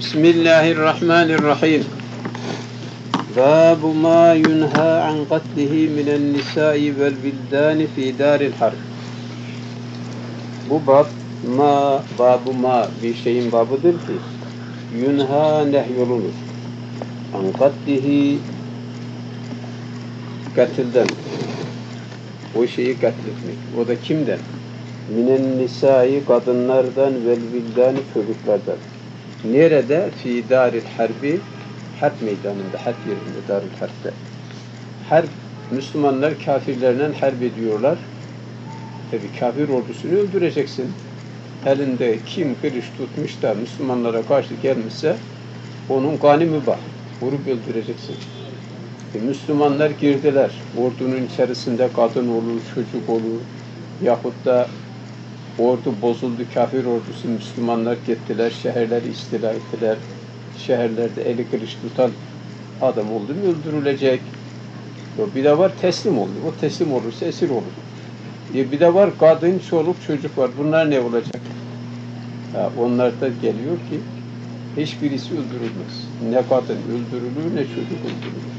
Bismillahirrahmanirrahim. Babu ma yunha an qatlihi minen nisai vel bildani fi daril harb. Bu bab babu bir şeyin babıdır ki yunha nehyolunur. An qatlihi katilden. O şeyi katletmek. O da kimden? Minen nisai kadınlardan vel bildani çocuklardan. Nerede? Fi daril harbi, harp meydanında, harp yerinde, daril harpte. Harp, Müslümanlar kafirlerle harp ediyorlar. Tabi kafir ordusunu öldüreceksin. Elinde kim kılıç tutmuş da Müslümanlara karşı gelmişse onun kanı mübah. Vurup öldüreceksin. Müslümanlar girdiler. Ordunun içerisinde kadın olur, çocuk olur. Yahut da ordu bozuldu, kafir ordusu, Müslümanlar gittiler, şehirleri istila ettiler. Şehirlerde eli kılıç tutan adam oldu mu öldürülecek. Bir de var teslim oldu. O teslim olursa esir olur. Bir de var kadın, çoluk, çocuk var. Bunlar ne olacak? Onlar da geliyor ki hiçbirisi öldürülmez. Ne kadın öldürülür, ne çocuk öldürülür.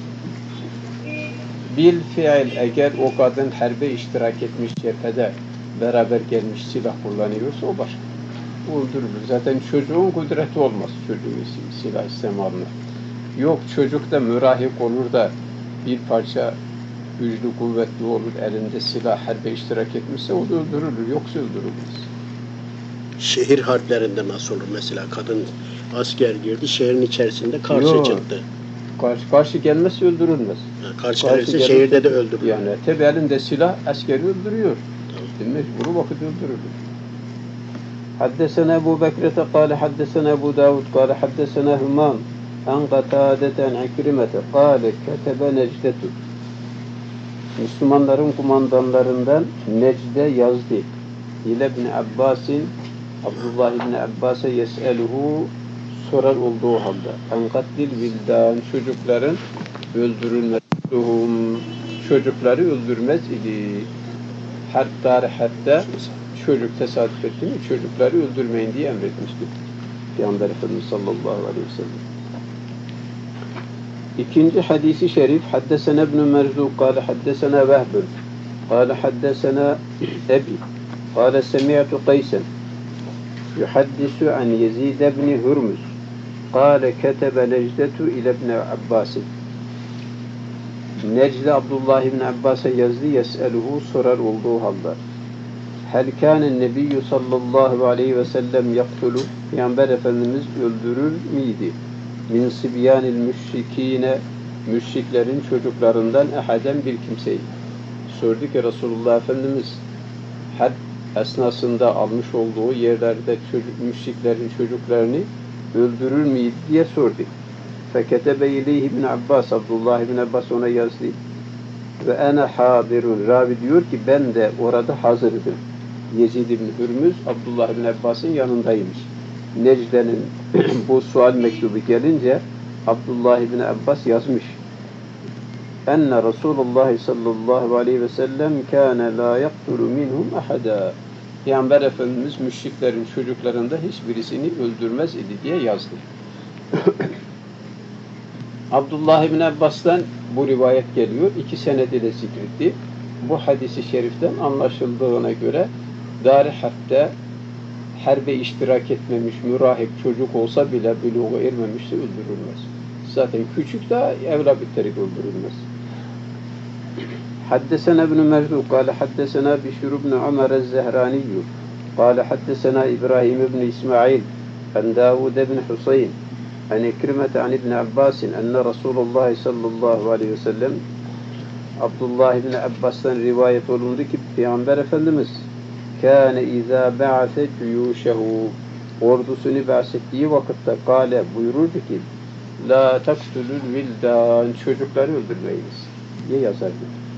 Bil fiil, eğer o kadın harbe iştirak etmiş cephede beraber gelmiş silah kullanıyorsa o başka. Öldürülür. Zaten çocuğun kudreti olmaz çocuğun silah istemalına. Yok çocuk da mürahip olur da bir parça güçlü kuvvetli olur elinde silah harbe iştirak etmişse o da öldürülür. Yoksa öldürülmez. Şehir harplerinde nasıl olur mesela? Kadın asker girdi şehrin içerisinde karşı çıktı. Karşı gelmezse öldürülmez. Karşı gelirse şehirde de öldürülür. Yani tabi elinde silah askeri öldürüyor. Mecbur vakit öldürülür. Haddesena Ebu Bekrete kâle haddesena Ebu Davud kâle haddesena Hümam an Qatâdeten İkrimete kâle ketebe Necdetu. Müslümanların kumandanlarından Necde yazdı. İle ibn Abbasin Abdullah ibn Abbas'a yes'eluhu sorar olduğu halde. An katlil vildan çocukların öldürülmesi. Çocukları öldürmez idi. Hatta çocuk tesadüf etti mi çocukları öldürmeyin diye emretmiştir. Peygamber Efendimiz sallallahu aleyhi ve sellem. İkinci hadisi şerif haddesena ibn Merzuk kâle haddesena Vehbun kâle haddesena Ebi kâle semi'tu Qaysen yuhaddisu an Yezid ibn Hurmuz kâle ketebe Necdetu ile ibn Abbasin. Necde Abdullah ibn Abbas'a yazdı, yes'eluhu sorar olduğu halde. Hel kânen nebiyyü sallallahu aleyhi ve sellem yaktulu, Peygamber Efendimiz öldürür miydi? Min sibyanil müşrikîne, müşriklerin çocuklarından ehaden bir kimseyi. Sordu ki Resulullah Efendimiz, harp esnasında almış olduğu yerlerde müşriklerin çocuklarını öldürür müydü diye sordu. Feketebe ileyhi ibn Abbas, Abdullah ibn Abbas ona yazdı. Ve ana hadirun. Ravi diyor ki ben de orada hazırdım. Yezid ibn Hürmüz, Abdullah ibn Abbas'ın yanındaymış. Necde'nin bu sual mektubu gelince Abdullah ibn Abbas yazmış. Enne Resulullah sallallahu aleyhi ve sellem kâne la yaktulu minhum ahada. Peygamber Efendimiz müşriklerin çocuklarında hiçbirisini öldürmez idi diye yazdı. Abdullah ibn Abbas'tan bu rivayet geliyor. 2 senedi de zikretti. Bu hadisi şeriften anlaşıldığına göre dar-ı harpte harbe iştirak etmemiş mürahip çocuk olsa bile buluğa ermemişse öldürülmez. Zaten küçük de evla bitterek öldürülmez. Haddesena ibn Mecduk kâle haddesena Bişir ibn Ömer el-Zehraniyyü kâle haddesena İbrahim ibn İsmail en Davud ibn Husayn an İkrimete an İbn Abbas'in enne Resulullah sallallahu aleyhi ve sellem Abdullah ibn Abbas'tan rivayet olundu ki Peygamber Efendimiz kâne izâ ba'ase cuyûşehu ordusunu bahsettiği vakitte kâle buyururdu ki la taktulul vildan çocukları öldürmeyiniz diye yazardı.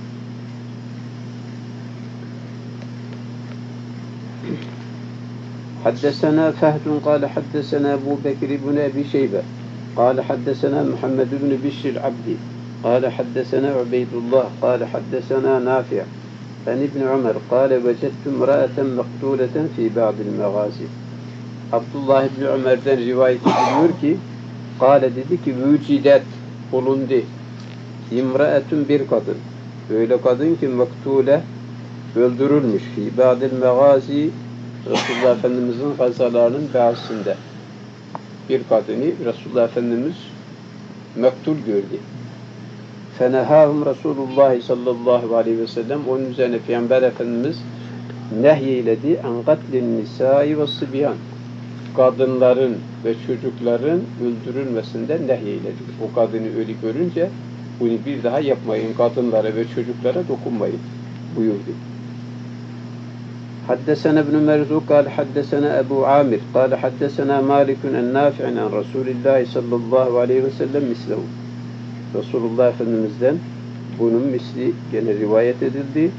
حدثنا فهد قال حدثنا أبو بكر بن أبي شيبة قال حدثنا محمد بن بشر العبدي قال حدثنا عبيد الله قال حدثنا نافع عن ابن عمر قال وجدت امرأة مقتولة في بعض المغازي. Abdullah İbni Ömer'den rivayet ediliyor ki Kale dedi ki vücidet bulundu. İmraetun bir kadın. Öyle kadın ki mektule öldürülmüş. Fi ba'dil megazi Resulullah Efendimiz'in gazalarının bazısında. Bir kadını Resulullah Efendimiz mektul gördü. Fenehâhum Resulullah sallallahu aleyhi ve sellem onun üzerine Peygamber Efendimiz nehyeyledi an katlin nisâi ve sıbyan. Kadınların ve çocukların öldürülmesinden nehyeyledi. O kadını ölü görünce bunu bir daha yapmayın. Kadınlara ve çocuklara dokunmayın buyurdu. Haddesena ibn Merzuk kâle haddesena Ebu Amir kâle haddesena Malikun en-Nafi'in en Resulillahi sallallahu aleyhi ve sellem mislehu. Resulullah Efendimiz'den bunun misli gene rivayet edildi.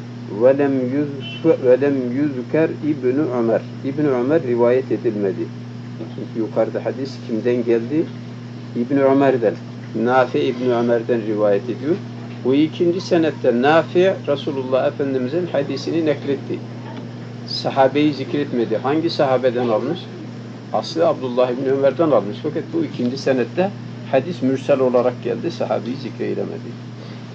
Velem yüzker İbn-i Ömer. İbn-i Ömer rivayet edilmedi. Çünkü yukarıda hadis kimden geldi? İbn-i Ömer'den. Nafi İbn-i Ömer'den rivayet ediyor. Bu ikinci senette Nafi Resulullah Efendimiz'in hadisini nakletti. Sahabeyi zikretmedi. Hangi sahabeden almış? Aslı Abdullah İbn Ömer'den almış. Fakat bu ikinci senette hadis mürsel olarak geldi. Sahabeyi zikreylemedi.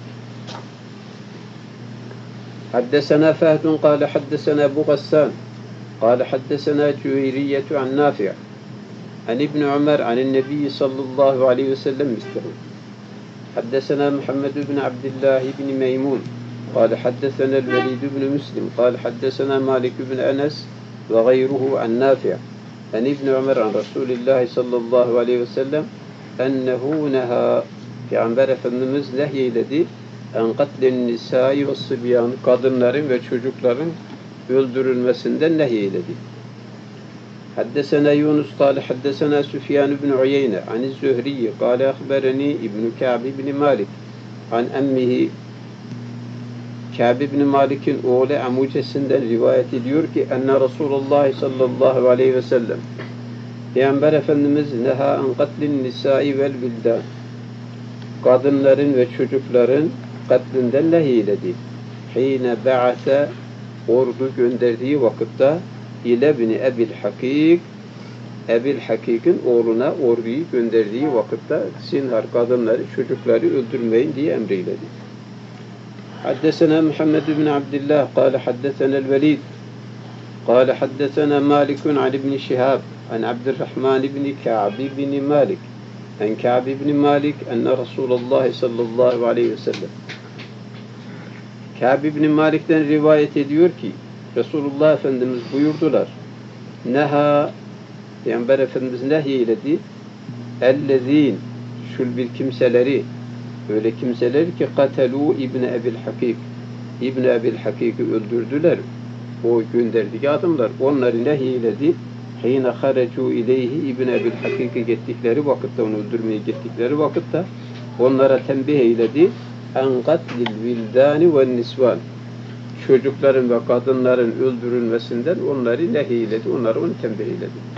Haddesena Fehdun kâle haddesena Ebu Gassan kâle haddesena Cüveyriyetu an Nafi' an İbn Ömer anin Nebi sallallahu aleyhi ve sellem mislehu. حدثنا محمد بن عبد الله بن ميمون قال حدثنا الوليد بن مسلم قال حدثنا مالك بن أنس وغيره عن نافع عن ابن عمر عن رسول الله صلى الله عليه وسلم أنه نهى Peygamber Efendimiz nehyeledi en katlin nisai ve sıbyan kadınların ve çocukların öldürülmesinden nehyeledi. حدثنا يونس قال حدثنا سفيان بن عيينة عن الزهري قال أخبرني ابن كعب بن مالك عن أمه Kâb ibn Malik'in oğlu amcasından rivayet ediyor ki enne Resulullah sallallahu aleyhi ve sellem Peygamber Efendimiz neha an katlin nisai vel bildan kadınların ve çocukların katlinden nehyeledi. Hine ba'ase ordu gönderdiği vakitte ile bini Ebil Hakik Ebil Hakik'in oğluna orduyu gönderdiği vakitte zinhar kadınları çocukları öldürmeyin diye emreyledi. حدثنا محمد بن عبد الله قال حدثنا الوليد قال حدثنا مالك عن ابن شهاب عن عبد الرحمن بن كعب بن مالك عن كعب بن مالك أن رسول الله صلى الله عليه وسلم Kâb ibn Malik'ten rivayet ediyor ki Resulullah Efendimiz buyurdular. Neha Peygamber Efendimiz nehyeledi. Ellezîn şul bir kimseleri öyle kimseler ki katelû İbni Ebil Hakik İbni Ebil Hakik'i öldürdüler. O gönderdiği adamlar onları nehyeledi. Hîne harecû ileyhi İbni Ebil Hakik'e gittikleri vakitte onu öldürmeye gittikleri vakitte onlara tembih eyledi. En katlil vildâni ve nisvan çocukların ve kadınların öldürülmesinden onları nehyeledi. Onları onu tembih eyledi.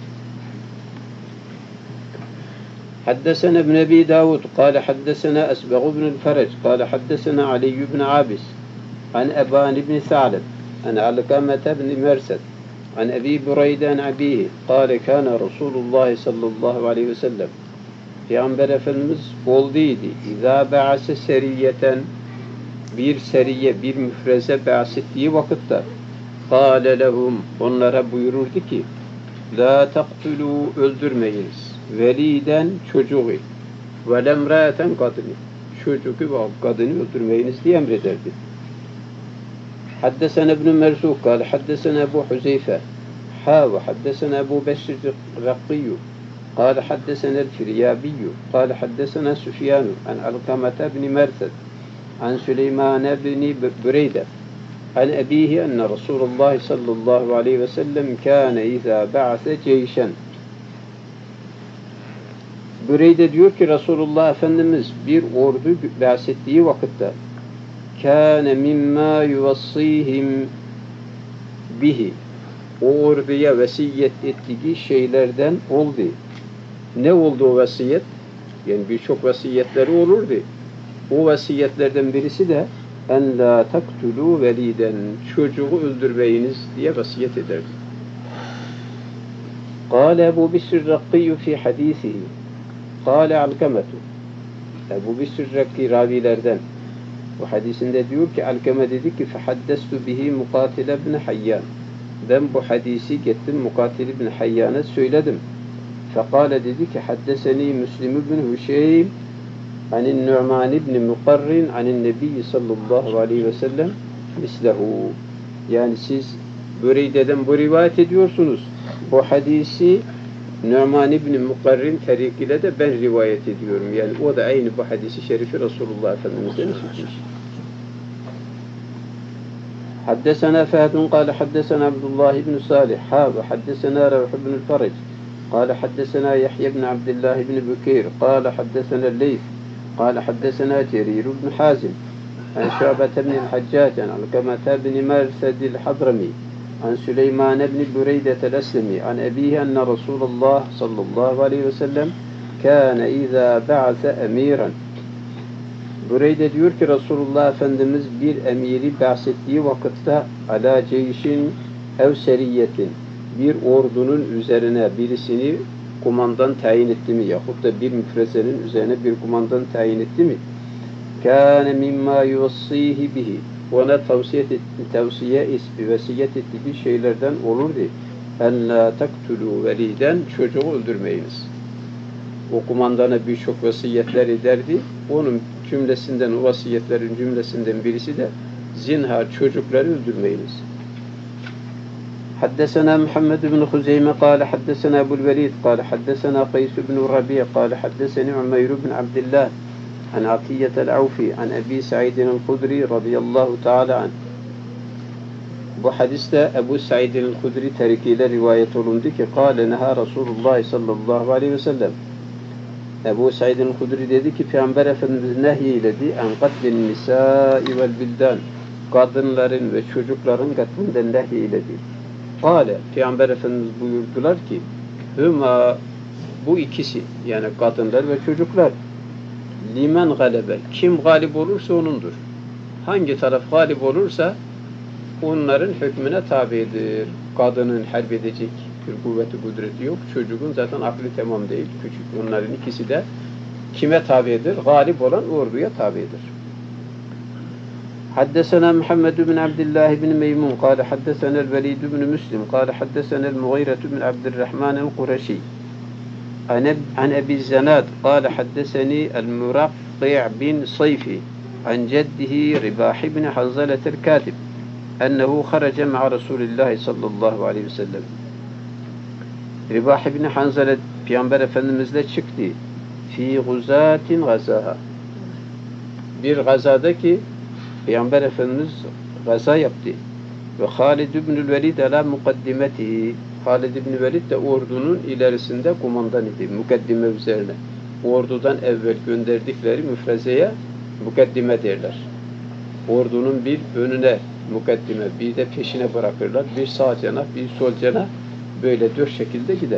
حدثنا ابن أبي داود قال حدثنا أسبغ بن الفرج قال حدثنا علي بن عابس عن أبان بن ثعلب عن علقمة بن مرسد عن أبي بريدة عن أبيه قال كان رسول الله صلى الله عليه وسلم Peygamber Efendimiz olduydu. İzâ be'ase seriyeten bir seriye, bir müfreze be'as ettiği vakitte kâle lehum onlara buyururdu ki lâ taktulû öldürmeyiniz. Veliden çocuğu ve lemrâten kadını çocuğu ve kadını öldürmeyiniz diye emrederdi. Haddesena ibn Merzuk kâle haddesena Ebu Huzeyfe ve haddesena Ebu Beşir Rakkiyyu قال حدثنا الفريابي قال حدثنا سفيان عن علقمة بن مرثد عن سليمان بن بريدة عن أبيه أن رسول الله صلى الله عليه وسلم كان إذا بعث جيشا Büreyde diyor ki Resulullah Efendimiz bir ordu bahsettiği vakitte kâne mimmâ yuvassîhim bihi o orduya vesiyet ettiği şeylerden oldu. Ne oldu o vasiyet? Yani birçok vasiyetleri olurdu. O vasiyetlerden birisi de en la taktulu veliden çocuğu öldürmeyiniz diye vasiyet ederdi. قال أبو بشر الرقي في حديثه قال علقمة Ebu Bisr Rakki ravilerden bu hadisinde diyor ki Alkeme dedi ki fehaddestu bihi Mukatil ibn Hayyan. Ben bu hadisi gittim Mukatil ibn Hayyan'a söyledim. Fekale dedi ki haddeseni Müslim ibn Hüşeym anin Nu'man ibn Muqarrin anin Nebi sallallahu aleyhi ve sellem mislehu. Yani siz Büreyde'den bu rivayet ediyorsunuz. Bu hadisi Nu'man ibn Muqarrin tarikiyle de ben rivayet ediyorum. Yani o da aynı bu hadisi şerifi Resulullah Efendimiz'den işitmiş. Haddesena Fahadun kâle haddesena Abdullah ibn Salih ve haddesena Revh ibn Faraj kâle haddesena Yahya ibn Abdullah ibn Bukeyr kâle haddesena Leyth kâle haddesena Cerir ibn Hazim an Şu'bet ibn el-Haccac an Alkamata ibn Mersedil Hadrami عن سليمان بن بريدة الأسلمي عن أبيه أن رسول الله صلى الله عليه وسلم كان إذا بعث أميرا Bureyde diyor ki Resulullah Efendimiz bir emiri bahsettiği vakitte ala ceyşin ev seriyetin bir ordunun üzerine birisini kumandan tayin etti mi yahut da bir müfrezenin üzerine bir kumandan tayin etti mi kâne mimma yuvassihi bihi ona tavsiye vesiyet ettiği şeylerden olurdu. En la taktulu veliden çocuğu öldürmeyiniz. O kumandana birçok vasiyetler ederdi. Onun cümlesinden, o vasiyetlerin cümlesinden birisi de zinhar çocukları öldürmeyiniz. Haddesena Muhammed ibn Huzeyme kâle haddesena Ebul Velid kâle haddesena Qays ibn Rabi' kâle haddeseni Umeyr ibn Abdillah عن عطية العوفي عن أبي سعيد الخدري رضي الله تعالى عنه. Bu hadiste Ebu Said el-Hudri tarikiyle rivayet olundu ki قال نهى رسول الله sallallahu aleyhi ve sellem. Ebu Said el-Hudri dedi ki Peygamber Efendimiz nehyeyledi en katlin nisai vel bildan kadınların ve çocukların katlinden nehyeyledi. Kale Peygamber Efendimiz buyurdular ki hüma bu ikisi yani kadınlar ve çocuklar limen galebe. Kim galip olursa onundur. Hangi taraf galip olursa onların hükmüne tabidir. Kadının harp edecek bir kuvveti kudreti yok. Çocuğun zaten aklı tamam değil. Küçük. Onların ikisi de kime tabidir? Galip olan orduya tabidir. Haddesena Muhammed bin Abdullah bin Meymun kâle haddesena el-Velid bin Müslim kâle haddesena el-Mughire bin Abdurrahman el-Kureşi عن أبي الزناد قال حدثني المرقع بن صيفي عن جده رباح بن حنظلة الكاتب أنه خرج مع رسول الله صلى الله عليه وسلم. Ribah ibn Hanzale Peygamber Efendimizle çıktı. Fi guzatin gazaha. Bir gazadaki Peygamber Efendimiz gaza yaptı. Ve Halid ibn Velid ala mukaddimetihi. Halid ibn Velid de ordunun ilerisinde kumandan idi. Mukaddime üzerine. Ordudan evvel gönderdikleri müfrezeye mukaddime derler. Ordunun bir önüne mukaddime, bir de peşine bırakırlar. Bir sağ cenah, bir sol cenah. Böyle 4 şekilde gider.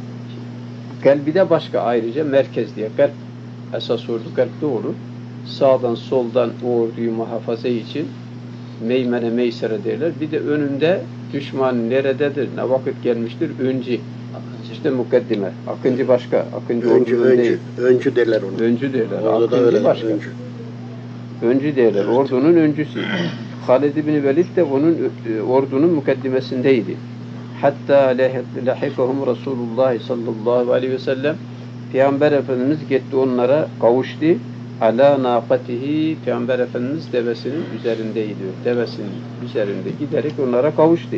Kalbi de başka ayrıca merkez diye. Kalp esas ordu kalpte olur. Sağdan soldan o orduyu muhafaza için meymene meysere derler. Bir de önünde düşman nerededir, ne vakit gelmiştir? Öncü. İşte mukaddime. Akıncı başka. Akıncı ordunun değil. Öncü derler onu. Öncü derler. Orada Akıncı başka. öncü. Öncü derler. Evet. Ordunun öncüsü. Halid ibn Velid de onun ordunun mukaddimesindeydi. Hatta lahikahum Resulullah sallallahu aleyhi ve sellem Peygamber Efendimiz gitti onlara kavuştu. Ala naqatihi Peygamber Efendimiz devesinin üzerindeydi. Devesinin üzerinde giderek onlara kavuştu.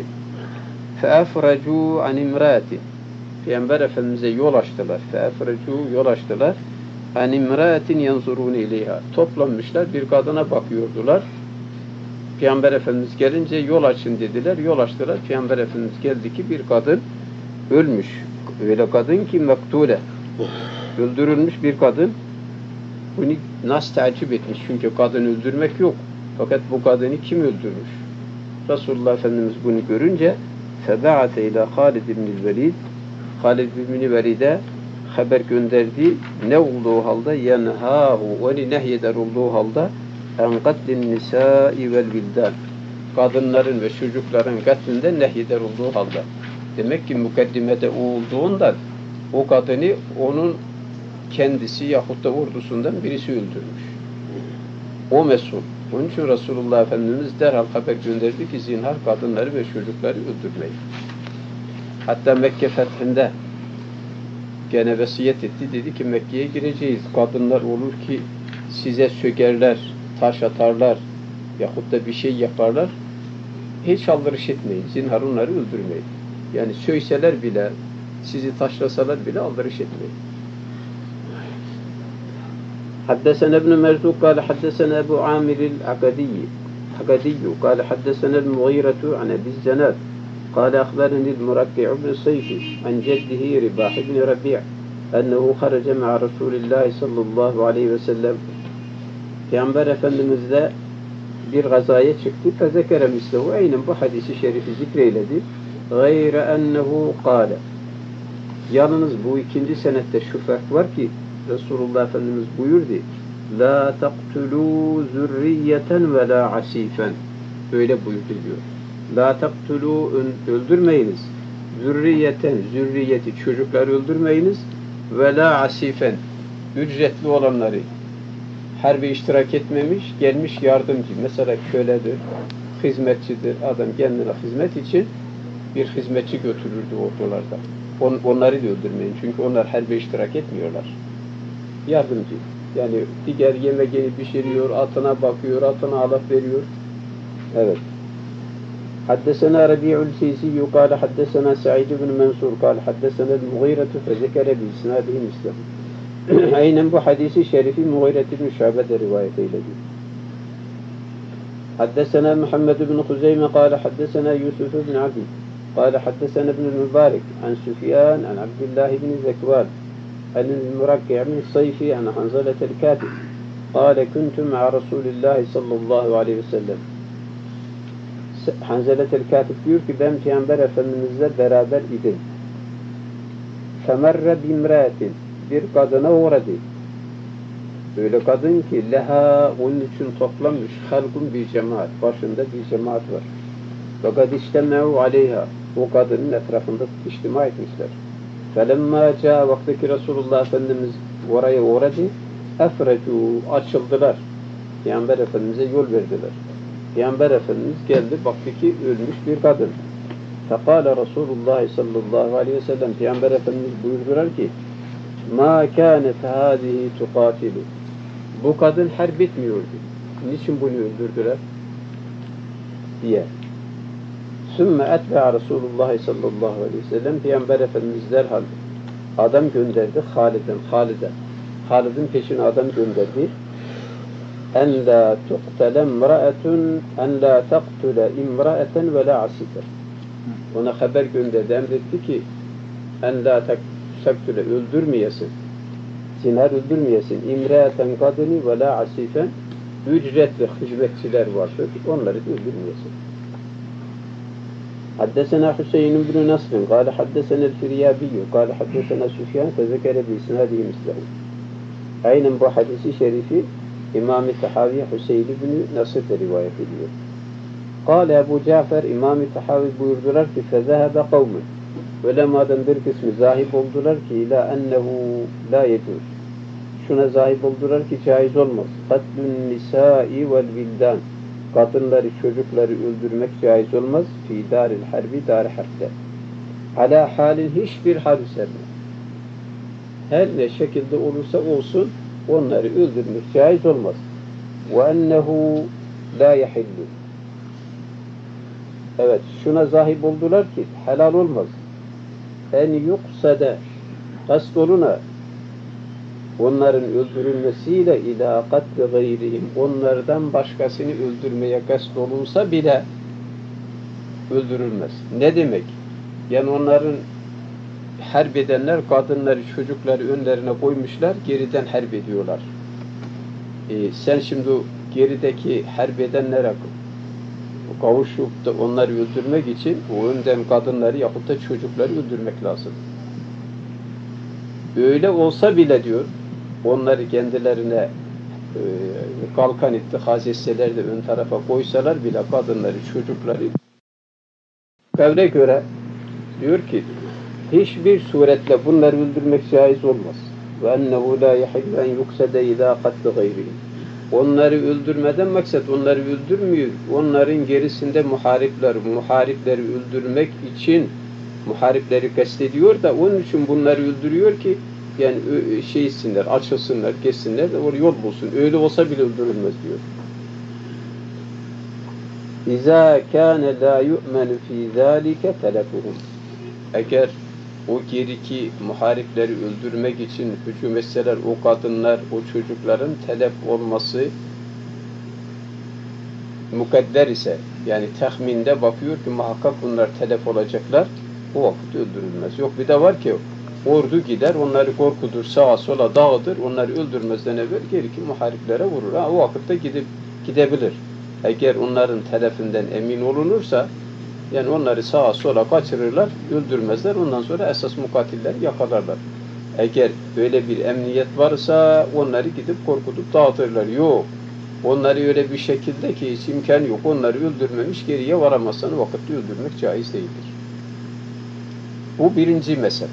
Feafracu an imraati Peygamber Efendimiz'e yol açtılar. Feafracu yol açtılar. An imraatin yanzurun ileyha. Toplanmışlar bir kadına bakıyordular. Peygamber Efendimiz gelince yol açın dediler. Yol açtılar. Peygamber Efendimiz geldi ki bir kadın ölmüş. Öyle kadın ki mektule. Öldürülmüş bir kadın. Bunu nasıl takip etmiş? Çünkü kadın öldürmek yok. Fakat bu kadını kim öldürmüş? Resulullah Efendimiz bunu görünce فَبَعَثَ اِلَى Halid ibn Velid Halid ibn Velid'e haber gönderdi. Ne olduğu halde yenhahu onu nehyeder olduğu halde en katlin nisai vel bildan kadınların ve çocukların katlinden nehyeder olduğu halde Demek ki mukaddimede o olduğundan o kadını onun kendisi yahut da ordusundan birisi öldürmüş. O mesul. Onun için Resulullah Efendimiz derhal haber gönderdi ki zinhar kadınları ve çocukları öldürmeyin. Hatta Mekke fethinde gene vesiyet etti. Dedi ki Mekke'ye gireceğiz. Kadınlar olur ki size sökerler, taş atarlar yahut da bir şey yaparlar. Hiç aldırış etmeyin. Zinhar onları öldürmeyin. Yani söyseler bile, sizi taşlasalar bile aldırış etmeyin. حدثنا ابن مرزوق قال حدثنا أبو عامر العقدي قال حدثنا المغيرة عن أبي الزناد قال أخبرني المركع بن صيف عن جده رباح بن ربيع أنه خرج مع رسول الله صلى الله عليه وسلم Peygamber Efendimiz'le bir gazaya çıktı. Fezekere mislehu. Aynen bu hadisi şerifi zikreyledi. Gayre ennehu kâle. Yalnız bu ikinci senette şu fark var ki Resulullah Efendimiz buyurdu. La taqtulû zürriyeten ve la asifen. Öyle buyurdu diyor. La taqtulû öldürmeyiniz. Zürriyeten, zürriyeti çocukları öldürmeyiniz. Ve la asifen. Ücretli olanları. Harbi iştirak etmemiş, gelmiş yardımcı. Mesela köledir, hizmetçidir. Adam kendine hizmet için bir hizmetçi götürürdü ordularda. Onları da öldürmeyin. Çünkü onlar harbi iştirak etmiyorlar. Yardımcı. Yani diğer yemeğini pişiriyor, atına bakıyor, atına alaf veriyor. Evet. حدثنا ربيع السيسي قال حدثنا سعيد بن منصور قال حدثنا المغيرة فذكر بإسناده مثله. Aynen bu hadisi şerifi Mughire bin Şube'de rivayet eyledi. حدثنا محمد بن خزيمة قال حدثنا يوسف بن عبد قال حدثنا ابن المبارك عن سفيان عن عبد الله بن زكوان عن المركع بن الصيف عن حنظلة الكاتب قال كنت مع رسول الله صلى الله عليه وسلم. Hanzele el-Katib diyor ki ben Peygamber Efendimizle beraber idim. Femerre bimratin, bir kadına uğradı. Öyle kadın ki leha onun için toplanmış halkun bir cemaat. Başında bir cemaat var. Fakat işteme'u aleyha. O kadının etrafında içtima etmişler. Felemma ca vaktaki Resulullah Efendimiz oraya uğradı. Efrecu açıldılar. Peygamber Efendimiz'e yol verdiler. Peygamber Efendimiz geldi, baktı ki ölmüş bir kadın. Fekale Resulullah sallallahu aleyhi ve sellem, Peygamber Efendimiz buyurdular ki ma kânet hâzihi tukâtilu. Bu kadın harp etmiyordu. Niçin bunu öldürdüler? Diye. Sümme etbe'a Resulullah sallallahu aleyhi ve sellem, Peygamber Efendimiz derhal adam gönderdi Halid'in peşine adam gönderdi. En la tuqtele imra'etun en la taqtule imra'eten ve la asife. Ona haber gönderdi, emretti ki en la taktule öldürmeyesin. Zinhar öldürmeyesin. İmra'eten kadını ve la asifen. Ücretli hizmetçiler vardır. Onları da öldürmeyesin. حدثنا حسين بن نصر قال حدثنا الفريابي قال حدثنا سفيان فذكر بإسناده مثله. Aynen bu hadisi şerifi İmam-ı Tahavi Hüseyin ibn Nasır'da rivayet ediyor. Kâle Ebu Cafer İmam-ı Tahavi buyurdular ki فَذَهَبَ قَوْمٌ. Ulemadan bir kısmı zahip oldular ki ila ennehu la yecuz. Şuna zahip oldular ki caiz olmaz. Katlun nisai vel vildan. Kadınları, çocukları öldürmek caiz olmaz. Fi daril harbi, dar harpte. Ala halin hiçbir hal üzerine. Her ne şekilde olursa olsun onları öldürmek caiz olmaz. Ve ennehu la yahillu. Evet, şuna zahip oldular ki helal olmaz. En yuksede kast oluna onların öldürülmesiyle ila katli gayrihim, onlardan başkasını öldürmeye kast olunsa bile öldürülmez. Ne demek? Yani onların harp edenler kadınları, çocukları önlerine koymuşlar, geriden harp ediyorlar. Sen şimdi gerideki harp edenlere kavuşup da onları öldürmek için o önden kadınları yahut da çocukları öldürmek lazım. Öyle olsa bile diyor, onları kendilerine kalkan ittihaz etseler de ön tarafa koysalar bile kadınları, çocukları kavle göre Diyor ki hiçbir suretle bunları öldürmek caiz olmaz. Ve ennehu la yahillu en yuksede izâ katlı gayrihim. Onları öldürmeden maksat onları öldürmüyor. Onların gerisinde muharipleri öldürmek için muharipleri kastediyor da onun için bunları öldürüyor ki yani şeysinler, açılsınlar, geçsinler de orada yol bulsun. Öyle olsa bile öldürülmez diyor. İzâ kâne lâ yu'menu fî zâlike telefuhum. Eğer o geriki muharipleri öldürmek için hücum etseler o kadınlar, o çocukların telef olması mukadder ise yani tahminde bakıyor ki muhakkak bunlar telef olacaklar, o vakit öldürülmez. Yok bir de var ki ordu gider, onları korkudur, sağa sola dağıtır, onları öldürmezden evvel geriki muhariplere vurur. O vakitte gidebilir. Eğer onların telefinden emin olunursa yani onları sağa sola kaçırırlar, öldürmezler. Ondan sonra esas mukatilleri yakalarlar. Eğer böyle bir emniyet varsa onları gidip korkutup dağıtırlar. Yok. Onları öyle bir şekilde ki hiç imkan yok. Onları öldürmemiş, geriye varamazsan o vakitte öldürmek caiz değildir. Bu birinci mesele.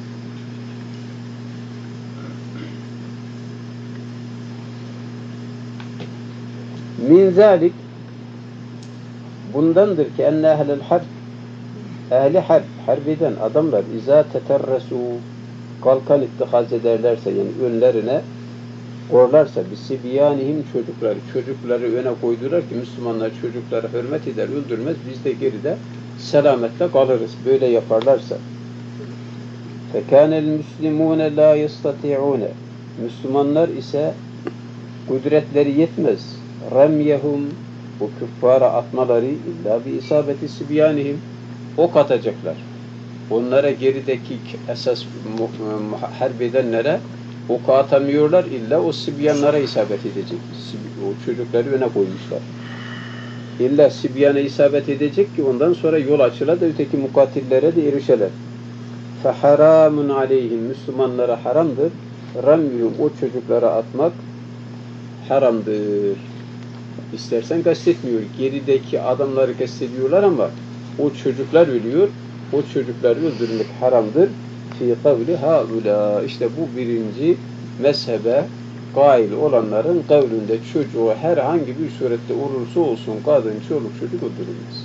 Min zalik bundandır ki enne ehlel harb ehli harbiden adamlar izâ teterresu kalkan ittihaz ederlerse yani önlerine korlarsa bisibiyanihim çocukları öne koydular ki Müslümanlar çocukları hürmet eder öldürmez biz de geride selametle kalırız böyle yaparlarsa fekânel müslimûne lâ yastati'ûne Müslümanlar ise kudretleri yetmez remyehum bu küffara atmaları illa bi isabeti sibyanihim ok atacaklar. Onlara gerideki esas harp edenlere ok atamıyorlar illa o sibyanlara isabet edecek. O çocukları öne koymuşlar. İlla sibyana isabet edecek ki ondan sonra yol açıla da öteki mukatillere de erişeler. Feharamun aleyhim Müslümanlara haramdır. Ramyum o çocuklara atmak haramdır. İstersen kastetmiyor. Gerideki adamları kastediyorlar ama o çocuklar ölüyor. O çocukları öldürmek haramdır. Fî kavli haulâ. İşte bu birinci mezhebe gail olanların kavlinde çocuğu herhangi bir surette olursa olsun kadın, çoluk çocuk öldürülmez.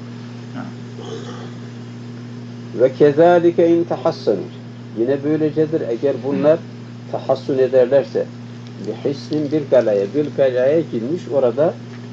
Ve kezâlike in tahassanur. Yine böylecedir eğer bunlar tahassun ederlerse bihisnin bir kalaya girmiş orada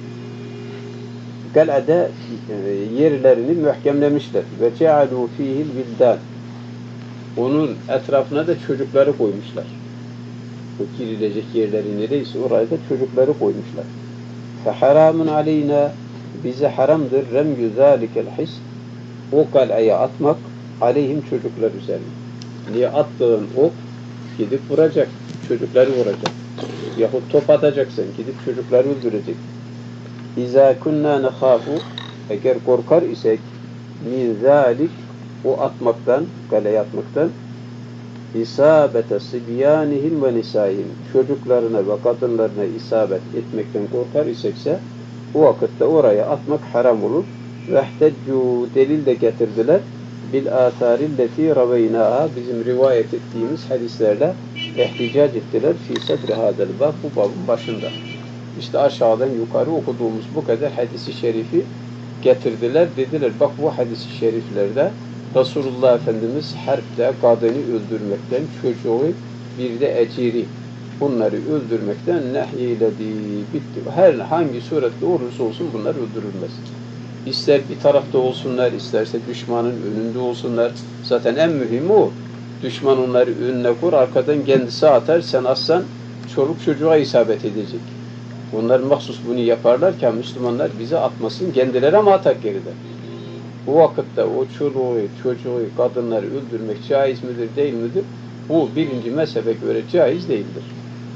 kalede yerlerini mühkemlemişler ve cealû fîhil vildan onun etrafına da çocukları koymuşlar. O girilecek yerleri nereyse oraya da çocukları koymuşlar. Feharamun aleyna bize haramdır remyü zâlikel his o kaleye atmak aleyhim çocuklar üzerine. Niye attığın ok gidip vuracak, çocukları vuracak. Yahut top atacaksın, gidip çocukları öldürecek. İzâ kunnâ nekhâfu eğer korkar isek min zâlik o atmaktan, kaleye atmaktan isâbete sibyanihim ve nisâihim çocuklarına ve kadınlarına isabet etmekten korkar isekse o vakitte oraya atmak haram olur. Vehteccû delil de getirdiler bil âthârilleti raveynâ'a bizim rivayet ettiğimiz hadislerle ihticac ettiler fi sedri hadel bab bu babın başında. İşte aşağıdan yukarı okuduğumuz bu kadar hadisi şerifi getirdiler. Dediler bak bu hadisi şeriflerde Resulullah Efendimiz harpte kadını öldürmekten, çocuğu bir de eciri bunları öldürmekten nehyiledi. Bitti. Her hangi surette olursa olsun bunlar öldürülmez. İster bir tarafta olsunlar, isterse düşmanın önünde olsunlar. Zaten en mühimi o. Düşman onları önüne kur, arkadan kendisi atar, sen atsan çoluk çocuğa isabet edecek. Onlar mahsus bunu yaparlarken Müslümanlar bize atmasın, kendileri ama atar geride. Bu vakitte o çoluğu, çocuğu, kadınları öldürmek caiz midir, değil midir? Bu birinci mezhebe göre caiz değildir.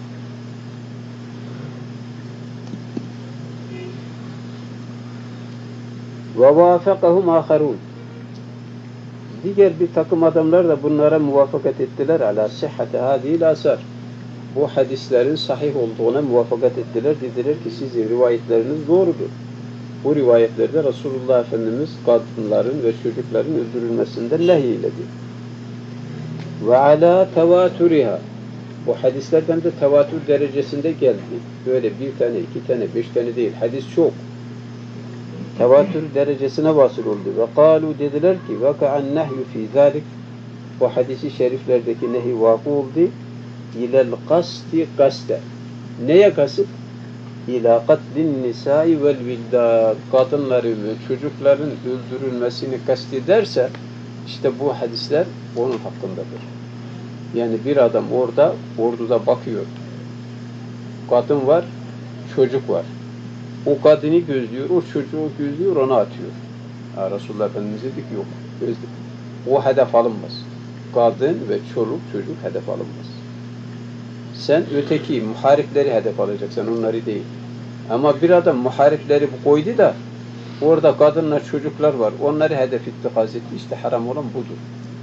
Ve vâfekahum âkharûn. Diğer bir takım adamlar da bunlara muvaffakat ettiler. Alâ sihhate hâzîl âsâr. Bu hadislerin sahih olduğuna muvaffakat ettiler. Dediler ki sizin rivayetleriniz doğrudur. Bu rivayetlerde Resulullah Efendimiz kadınların ve çocukların öldürülmesinden nehyiledi. Ve ala tevatüriha. Bu hadislerden de tevatür derecesinde geldi. Böyle bir tane, iki tane, 5 tane değil. Hadis çok. Tevatür derecesine vasıl oldu. Ve kalu dediler ki vaka'an nehyu fi zalik. Bu hadisi şeriflerdeki nehi vakı oldu. İlel kasti kaste. Neye kasıt? İlâ katlin nisâi vel vildâd. Kadınların ve çocukların öldürülmesini kastederse işte bu hadisler onun hakkındadır. Yani bir adam orduda bakıyor. Kadın var, çocuk var. O kadını gözlüyor, o çocuğu gözlüyor, ona atıyor. Resulullah Efendimiz dedi ki yok, gözlük. O hedef alınmaz. Kadın ve çoluk çocuk hedef alınmaz. Sen öteki muharipleri hedef alacaksın, onları değil. Ama bir adam muharipleri koydu da orada kadınlar, çocuklar var. Onları hedef ittikaz etti. İşte haram olan budur.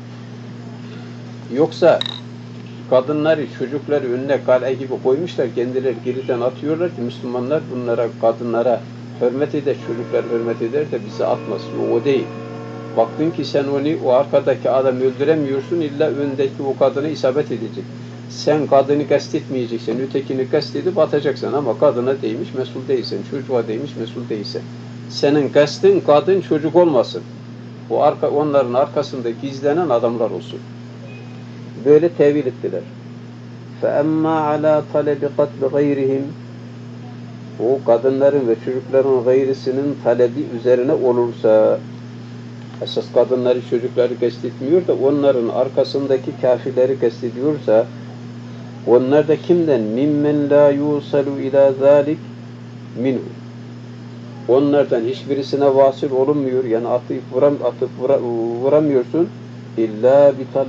Yoksa kadınları, çocukları önüne kale gibi koymuşlar. Kendileri geriden atıyorlar ki Müslümanlar bunlara, kadınlara hürmet eder, çocuklar hürmet eder de bize atmasın. O değil. Baktın ki sen o arkadaki adamı öldüremiyorsun, illa öndeki o kadına isabet edecek. Sen kadını kastetmeyeceksin, ötekini kastedip atacaksın ama kadına değmiş, mesul değilsen, çocuğa değmiş, mesul değilsen. Senin kastın kadın, çocuk olmasın. Onların arkasında gizlenen adamlar olsun. Böyle tevil ettiler. فَاَمَّا عَلَى طَلَبِ قَتْلِ غَيْرِهِمْ. O kadınların ve çocukların gayrisinin talebi üzerine olursa, esas kadınları, çocukları kastetmiyor da onların arkasındaki kafirleri kastediyorsa, onlar da kimden? مِمَّنْ لَا يُوصَلُ اِلَى ذَٰلِكْ مِنْهُ. Onlardan hiçbirisine vasıl olunmuyor. Yani atıp vuramıyorsun. İlla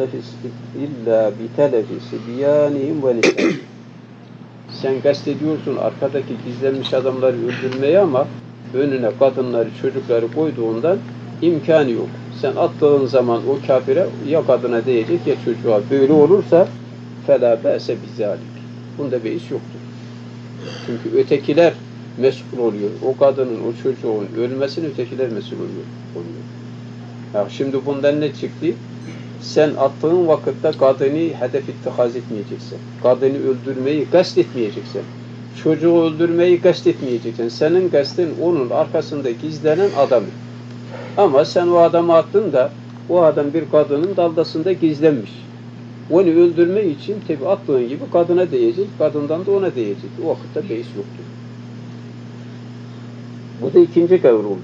bi telefi sibyanihim ve nisa'ihim. Sen kastediyorsun arkadaki gizlenmiş adamları öldürmeye ama önüne kadınları, çocukları koyduğundan imkanı yok. Sen attığın zaman o kafire ya kadına değecek ya çocuğa. Böyle olursa فَلَا بَأْسَ بِذَٰلِكِ. Bunda beis yoktur. Çünkü ötekiler mesul oluyor. O kadının, o çocuğun ölmesini ötekiler mesul oluyor. Ya şimdi bundan ne çıktı? Sen attığın vakitte kadını hedef ittikaz etmeyeceksin. Kadını öldürmeyi kastetmeyeceksin. Çocuğu öldürmeyi kastetmeyeceksin. Senin kastin onun arkasında gizlenen adamı. Ama sen o adamı attın da o adam bir kadının daldasında gizlenmiş. Onu öldürme için tabi attığın gibi kadına değecek, kadından da ona değecek. O vakitte beis yoktur. Bu da ikinci kavur oldu.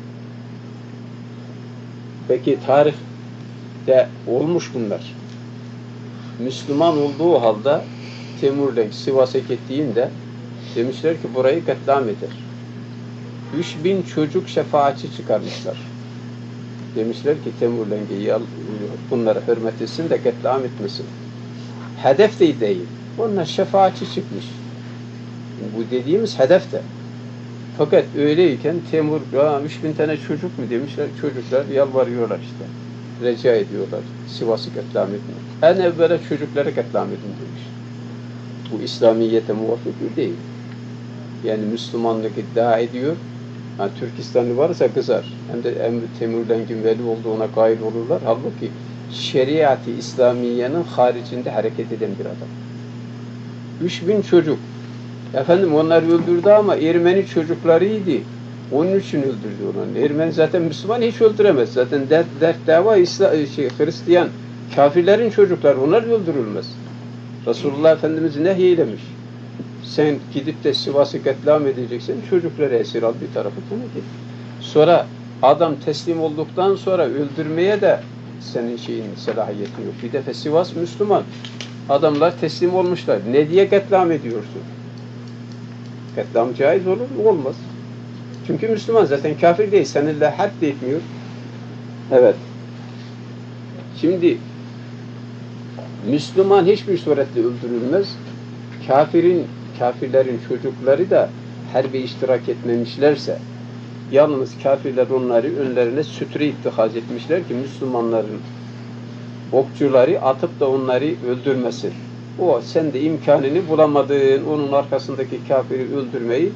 Peki tarihte olmuş bunlar. Müslüman olduğu halde Temurlenk Sivas'a gittiğinde demişler ki burayı katliam eder. 3000 çocuk şefaatçi çıkarmışlar. Demişler ki Temurlenk'e bunlara hürmet etsin de katliam etmesin. Hedef de değil. Onlar şefaatçi çıkmış. Bu dediğimiz hedef de. Fakat öyleyken Temur, 3000 tane çocuk mu demişler, çocuklar yalvarıyorlar işte. Rica ediyorlar, Sivas'ı katliam etmeyin. En evvela çocukları katliam edin demiş. Bu İslamiyet'e muvafık değil. Yani Müslümanlık iddia ediyor. Yani Türkistanlı varsa kızar. Hem de Temurlenk'in veli olduğuna kail olurlar. Halbuki şeriat-ı İslamiye'nin haricinde hareket eden bir adam. 3000 çocuk. Efendim onlar öldürdü ama Ermeni çocuklarıydı. Onun için öldürdü onu. Ermeni zaten Müslüman hiç öldüremez. Zaten dert dava Hristiyan kafirlerin çocukları onlar öldürülmez. Resulullah Efendimiz nehyeylemiş. Sen gidip de Sivas'ı katliam edeceksin, çocukları esir al bir tarafı sana git. Sonra adam teslim olduktan sonra öldürmeye de senin selahiyetin yok. Bir defa Sivas Müslüman. Adamlar teslim olmuşlar. Ne diye katliam ediyorsun? Katliam caiz olur mu? Olmaz. Çünkü Müslüman zaten kafir değil. Seninle harp de etmiyor. Evet. Şimdi Müslüman hiçbir suretle öldürülmez. Kafirlerin çocukları da harbe iştirak etmemişlerse yalnız kafirler onları önlerine sütre ittikaz etmişler ki Müslümanların okçuları atıp da onları öldürmesin. O sen de imkanını bulamadığın onun arkasındaki kafiri öldürmeyi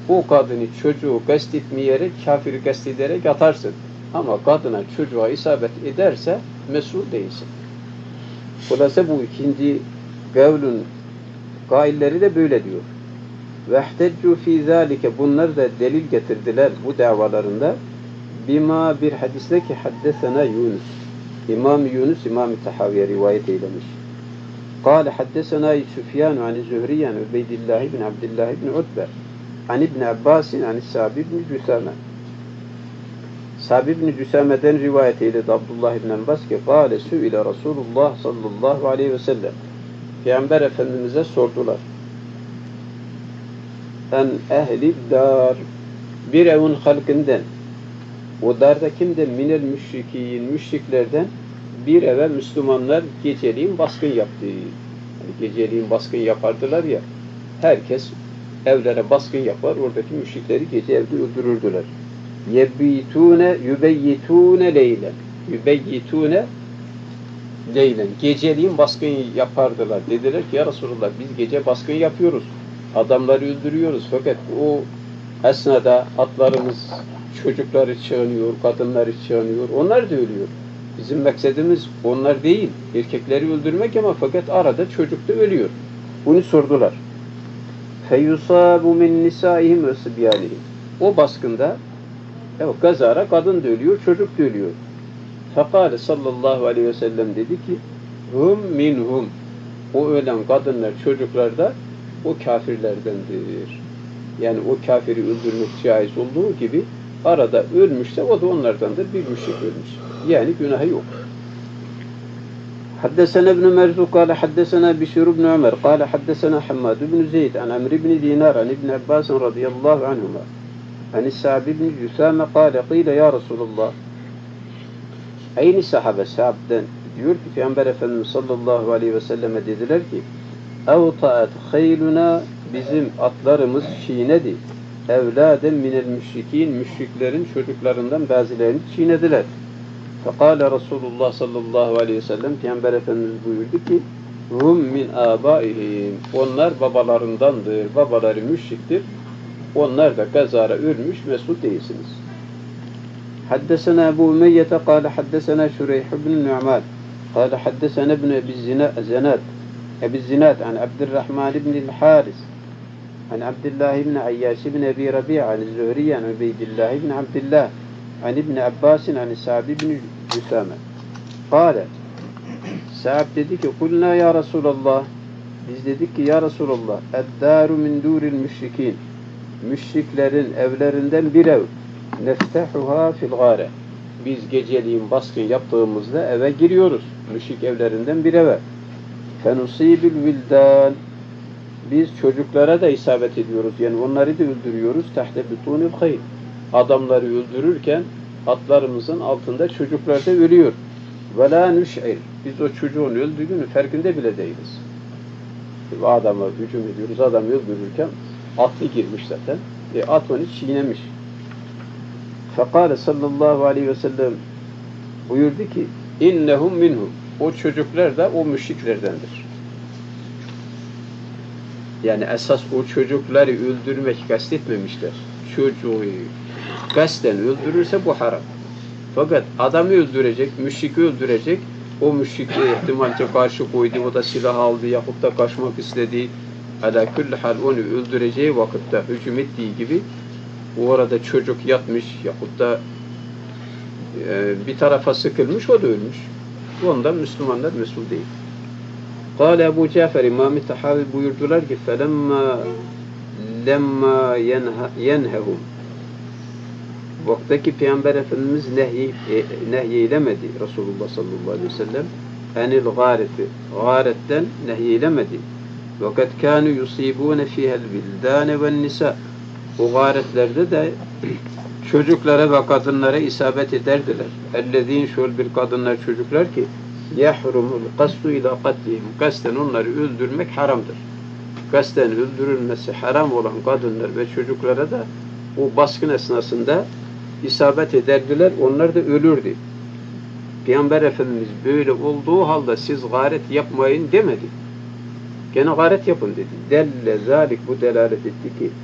o kadını çocuğu kastetmeyerek, kafiri kastederek atarsın. Ama kadına çocuğa isabet ederse mesul değilsin. Dolayısıyla bu ikinci kavlun gailleri de böyle diyor. وَاحْتَجُّوا ف۪ي ذَٰلِكَ Bunlar da delil getirdiler bu davalarında. Bima bir hadiste ki haddesena Yunus. İmam Yunus, İmam-ı Tahaviye rivayet eylemiş. قال حدثنا سفيان عن الزهري عن عبيد الله بن عبد الله بن عتبة عن ابن عباس عن السعب بن جثامة Sabi ibn Cüsame'den rivayet eyledi Abdullah ibn Abbas ki قال سُئِلَ رَسُولُ اللّٰهِ sallallahu aleyhi ve sellem Peygamber Efendimiz'e sordular. En ehli dar bir evin halkından o darda kimden minel müşrikin müşriklerden bir eve Müslümanlar geceliğin baskın yaptı. Yani geceliğin baskın yapardılar ya herkes evlere baskın yapar oradaki müşrikleri gece evde öldürürdüler. Yübeyyitûne leylen. Yübeyyitûne leylen. Geceliğin baskın yapardılar. Dediler ki ya Resulullah biz gece baskın yapıyoruz. Adamları öldürüyoruz. Fakat o esnada atlarımız, çocukları çığınıyor, kadınları çığınıyor. Onlar da ölüyor. Bizim maksadımız onlar değil. Erkekleri öldürmek ama fakat arada çocuk da ölüyor. Bunu sordular. فَيُصَابُ مِنْ نِسَائِهِمْ وَسِبْيَانِهِمْ O baskında gazara kadın da ölüyor, çocuk da ölüyor. Fekale sallallahu aleyhi ve sellem dedi ki hum minhum o ölen kadınlar, çocuklar da o kafirlerdendir. Yani o kafiri öldürmek caiz olduğu gibi arada ölmüşse o da onlardandır. Bir müşrik ölmüş. Yani günahı yok. حدثنا ابن مرزوق قال حدثنا بشير بن عمر قال حدثنا حماد بن زيد عن عمرو بن دينار عن ابن عباس رضي الله عنهما عن السعب بن جثامة قال قيل يا رسول الله Aynı sahabe Sa'b'den diyor ki Peygamber Efendimiz sallallahu aleyhi ve selleme dediler ki اَوْطَأَتْ خَيْلُنَا bizim atlarımız çiğnedi. Evladen minel müşrikin müşriklerin çocuklarından bazılarını çiğnediler. Fekale Resulullah sallallahu aleyhi ve sellem Peygamber Efendimiz buyurdu ki hum min âbâihim onlar babalarındandır. Babaları müşriktir. Onlar da kazara ölmüş mesul değilsiniz. Haddesena Ebu Umeyyete kâle haddesena Şureyh ibn Nu'man kâle haddesena ibn Ebi Zinad an Abdurrahman ibn al-Haris an Abdullah ibn Ayyaş ibn Ebi Rabi'a an Zühriye an Ubeydillah ibn Abdullah an ibn Abbas an Sa'b ibn Cüsame kâle Sa'b dedi ki kulna ya Resulallah biz dedik ki ya Resulallah eddâru min dûril müşrikin müşriklerin evlerinden bir ev neftehuha fil gâre biz geceliğin baskın yaptığımızda eve giriyoruz müşrik evlerinden bir eve fenusîbil vildan biz çocuklara da isabet ediyoruz yani onları da öldürüyoruz tahte bütûnil hayr adamları öldürürken atlarımızın altında çocuklar da ölüyor ve la nüş'ir biz o çocuğun öldüğünü farkında bile değiliz adama hücum ediyoruz adamı öldürürken atlı girmiş zaten. At onu çiğnemiş. Fekale sallallahu aleyhi ve sellem buyurdu ki innehum minhum o çocuklar da o müşriklerdendir. Yani esas o çocukları öldürmek kastetmemişler. Çocuğu kasten öldürürse bu haram. Fakat adamı öldürecek, müşriki öldürecek o müşrikle ihtimalce karşı koydu, o da silah aldı yahut da kaçmak istedi. Ala kulli hal onu öldüreceği vakitte hücum ettiği gibi orada çocuk yatmış yahut da bir tarafa sıkılmış o da ölmüş. Ondan Müslümanlar mesul değil. Kâle Ebu Cafer İmam-ı Tahavi buyurdular ki lemma yenhehum vaktaki Peygamber Efendimiz nehyeylemedi Resulullah sallallahu aleyhi ve sellem enil gâreti gâretten nehyeylemedi. Fakat kânü yusîbûne fîhel bildâne ven nisâ o gâretlerde de çocuklara ve kadınlara isabet ederdiler. Ellezîn şöyle bir kadınlar çocuklar ki yahrumul kasdu ila katlihim kasten onları öldürmek haramdır. Kasten öldürülmesi haram olan kadınlar ve çocuklara da o baskın esnasında isabet ederdiler. Onlar da ölürdü. Peygamber Efendimiz böyle olduğu halde siz gâret yapmayın demedi. Gene gâret yapın dedi. Delle zâlik bu delalet etti ki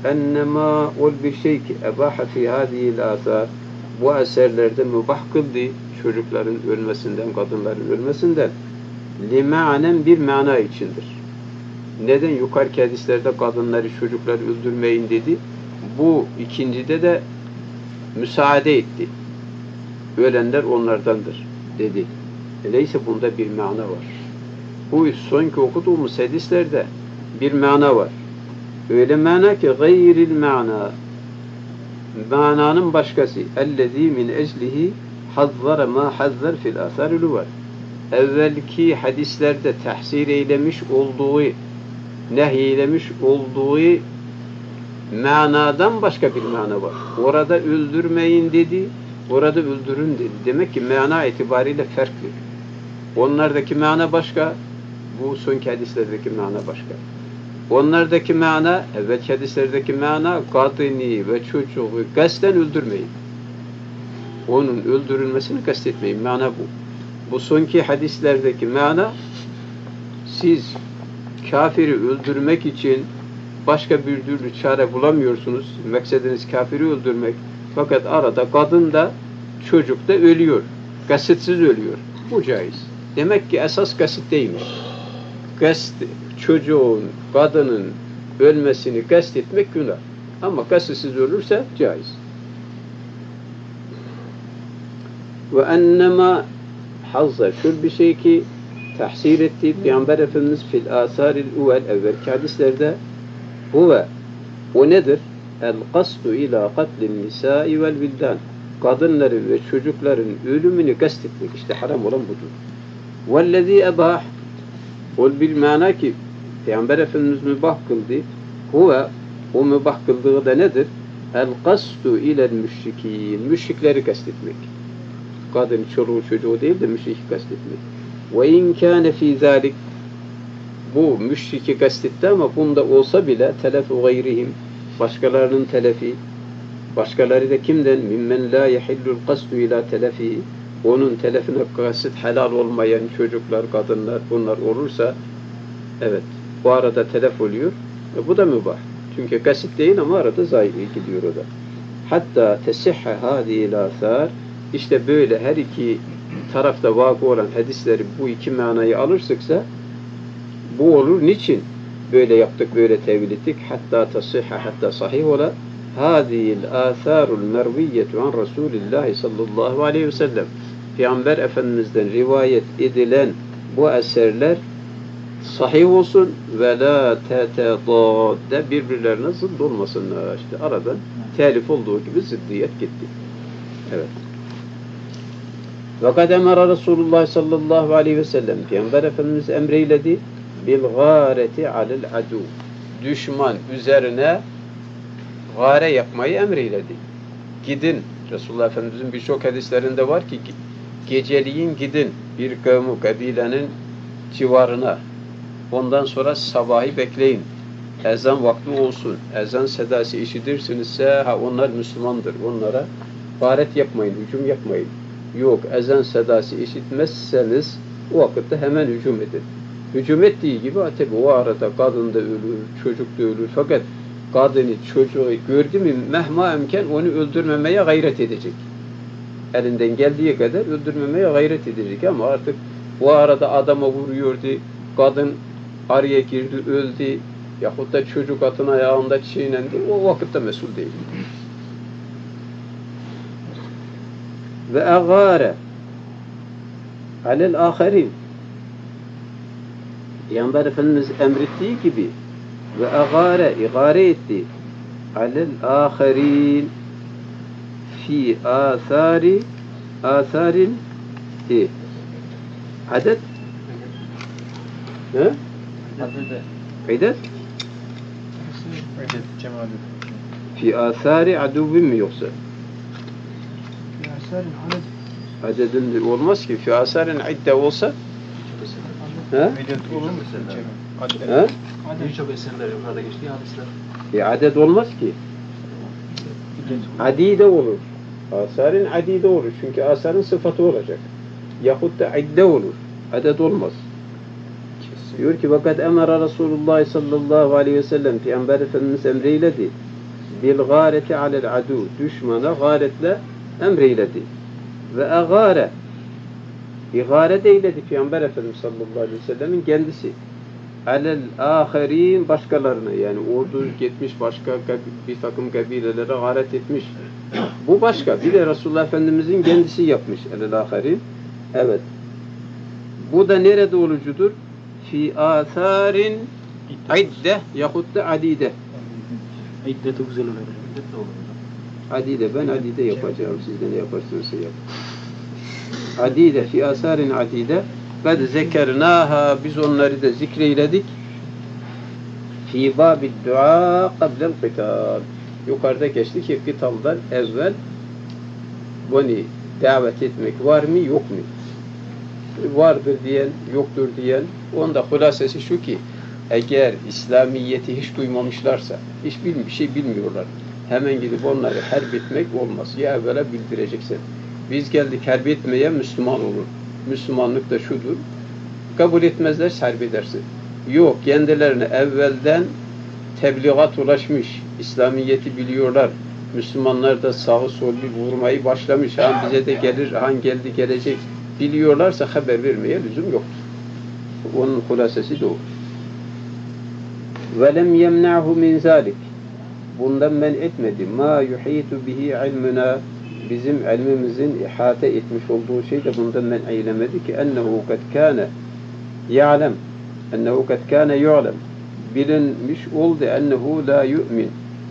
ennema ol bir şey ki ebaha fi hadihil asar, bu eserlerde mübah kıldı çocukların ölmesinden, kadınların ölmesinden limanen bir mana içindir. Neden yukarıki hadislerde kadınları, çocukları öldürmeyin dedi? Bu ikincide de müsaade etti. Ölenler onlardandır dedi. Öyleyse bunda bir mana var. Bu sonki okuduğumuz hadislerde bir mana var. Öyle mana ki gayril mana, mananın başkası. Ellezî min eclihi hazzara ma hazzar fil asaril var. Evvelki hadislerde tahsir eylemiş olduğu, nehyeylemiş olduğu manadan başka bir mana var. Orada öldürmeyin dedi, orada öldürün dedi. Demek ki mana itibariyle farklı. Onlardaki mana başka, bu sonki hadislerdeki mana başka. Onlardaki mana, evvelki hadislerdeki mana, kadını ve çocuğu kasten öldürmeyin. Onun öldürülmesini kastetmeyin. Mana bu. Bu sonki hadislerdeki mana, siz kafiri öldürmek için başka bir türlü çare bulamıyorsunuz. Maksadınız kafiri öldürmek. Fakat arada kadın da çocuk da ölüyor. Kasıtsız ölüyor. Bu caiz. Demek ki esas kasıt değilmiş. Çocuğun, kadının ölmesini kastetmek günah. Ama kasıtsız ölürse caiz. Ve ennema hazza, şöyle bir şey ki tahsir etti Peygamber Efendimiz fil asaril evvelki hadislerde, huve, o nedir? El kasdu ila katlin nisai vel vildan, kadınların ve çocukların ölümünü kastetmek, işte haram olan budur. Vellezî ebâh, ol bil mana ki Peygamber Efendimiz mübah kıldı, huve, o mübah kıldığı da nedir? El kasdu ilel müşrikîn, müşrikleri kastetmek. Kadın, çoluğu, çocuğu değil de müşriki kastetmek. Ve in kâne fî zâlik, bu müşriki kastetti ama bunda olsa bile telefu gayrihim, başkalarının telefi, başkaları da kimden? Mimmen la yehillul kasdu ila telefi, onun telefine kasıt helal olmayan çocuklar, kadınlar, bunlar olursa, evet, bu arada telef oluyor. Bu da mübah. Çünkü kasıt değil ama arada zayi gidiyor o da. Hatta tesihhe hâzîl âthâr, işte böyle her iki tarafta vakı olan hadisleri bu iki manayı alırsak bu olur. Niçin? Böyle yaptık, böyle tevil ettik. Hatta tasihha, hatta sahih ola. Hâzîl âthârul merviyyetu an Resûlillâhi sallallahu aleyhi ve sellem. Peygamber Efendimiz'den rivayet edilen bu eserler sahih olsun ve la tetedâdde, birbirlerine zıdd olmasınlar. İşte aradan telif olduğu gibi ziddiyet gitti. Evet. Ve kad emara Resulullah sallallahu aleyhi ve sellem, Peygamber Efendimiz emreyledi bil gâreti alel adu, düşman üzerine gâre yapmayı emreyledi. Gidin, Resulullah Efendimiz'in birçok hadislerinde var ki geceliğin gidin bir kavmu, kabilenin civarına, ondan sonra sabahı bekleyin, ezan vakti olsun, ezan sedası işitirsinizse onlar Müslümandır, onlara gâret yapmayın, hücum yapmayın. Yok, ezan sedası işitmezseniz o vakitte hemen hücum edin. Hücum ettiği gibi tabi o arada kadın da ölür, çocuk da ölür. Fakat kadını, çocuğu gördü mü mehma imkan onu öldürmemeye gayret edecek. Elinden geldiği kadar öldürmemeye gayret edecek ama artık o arada adama vuruyordu, kadın araya girdi, öldü yahut da çocuk atın ayağında çiğnendi, o vakitte mesul değil. Ve agâre alel âkharîn, Peygamber Efendimiz emrettiği gibi ve agâre, igâre etti alel âkharîn fi âthârin adet adet fi âthâri aduvvin mi yoksa? Adedin olmaz ki. Fi asarin idde olsa birçok eserler yukarıda geçtiği hadisler. Adet olmaz ki. Adi de olur. Asarin adi de olur. Çünkü asarın sıfatı olacak. Yahut da idde olur. Adet olmaz. Diyor ki vakat emara Resulullah sallallahu aleyhi ve sellem, Peygamber Efendimiz emreyledi bil gâreti alel adu. Düşmana gâretle emreyledi. Ve egâre. İgâre de eyledi Peygamber Efendimiz sallallahu aleyhi ve sellemin kendisi. Alel âherin, başkalarına, yani ordu gitmiş başka bir takım kabilelere gâret etmiş. Bu başka. Bir de Resulullah Efendimizin kendisi yapmış alel âherin. Evet. Bu da nerede olucudur? Fi âthârin idde yahut da adide. İddet güzel olur. Adide, ben adide yapacağım. Siz de ne yaparsınız yap. Adide, fi âthârin adide. Kad zekernâhâ, biz onları da zikreyledik. Fî bâbid duâ qablel qitâl. Yukarıda geçti ki kıtaldan evvel bunu davet etmek var mı yok mu? Vardır diyen, yoktur diyen. Onda hulasesi şu ki, eğer İslamiyet'i hiç duymamışlarsa, bir şey bilmiyorlar, hemen gidip onları harp etmek olmaz. Ya evvela bildireceksin. Biz geldik harp etmeye, Müslüman olur. Müslümanlık da şudur. Kabul etmezler, harp edersin. Yok, kendilerine evvelden tebliğat ulaşmış, İslamiyet'i biliyorlar. Müslümanlar da sağı solu vurmayı başlamış. Han bize de gelir, han geldi gelecek. Biliyorlarsa haber vermeye lüzum yok. Onun hulasesi de o. وَلَمْ يَمْنَعْهُ مِنْ ذَٰلِكِ. Bundan men etmedi. مَا يُحِيتُ بِهِ عِلْمُنَا. Bizim ilmimizin ihate etmiş olduğu şey de bundan men eylemedi ki ennehu kad kâne ya'lem. Ennehu kad kâne yu'lem. Bilinmiş oldu ennehu la yu'min.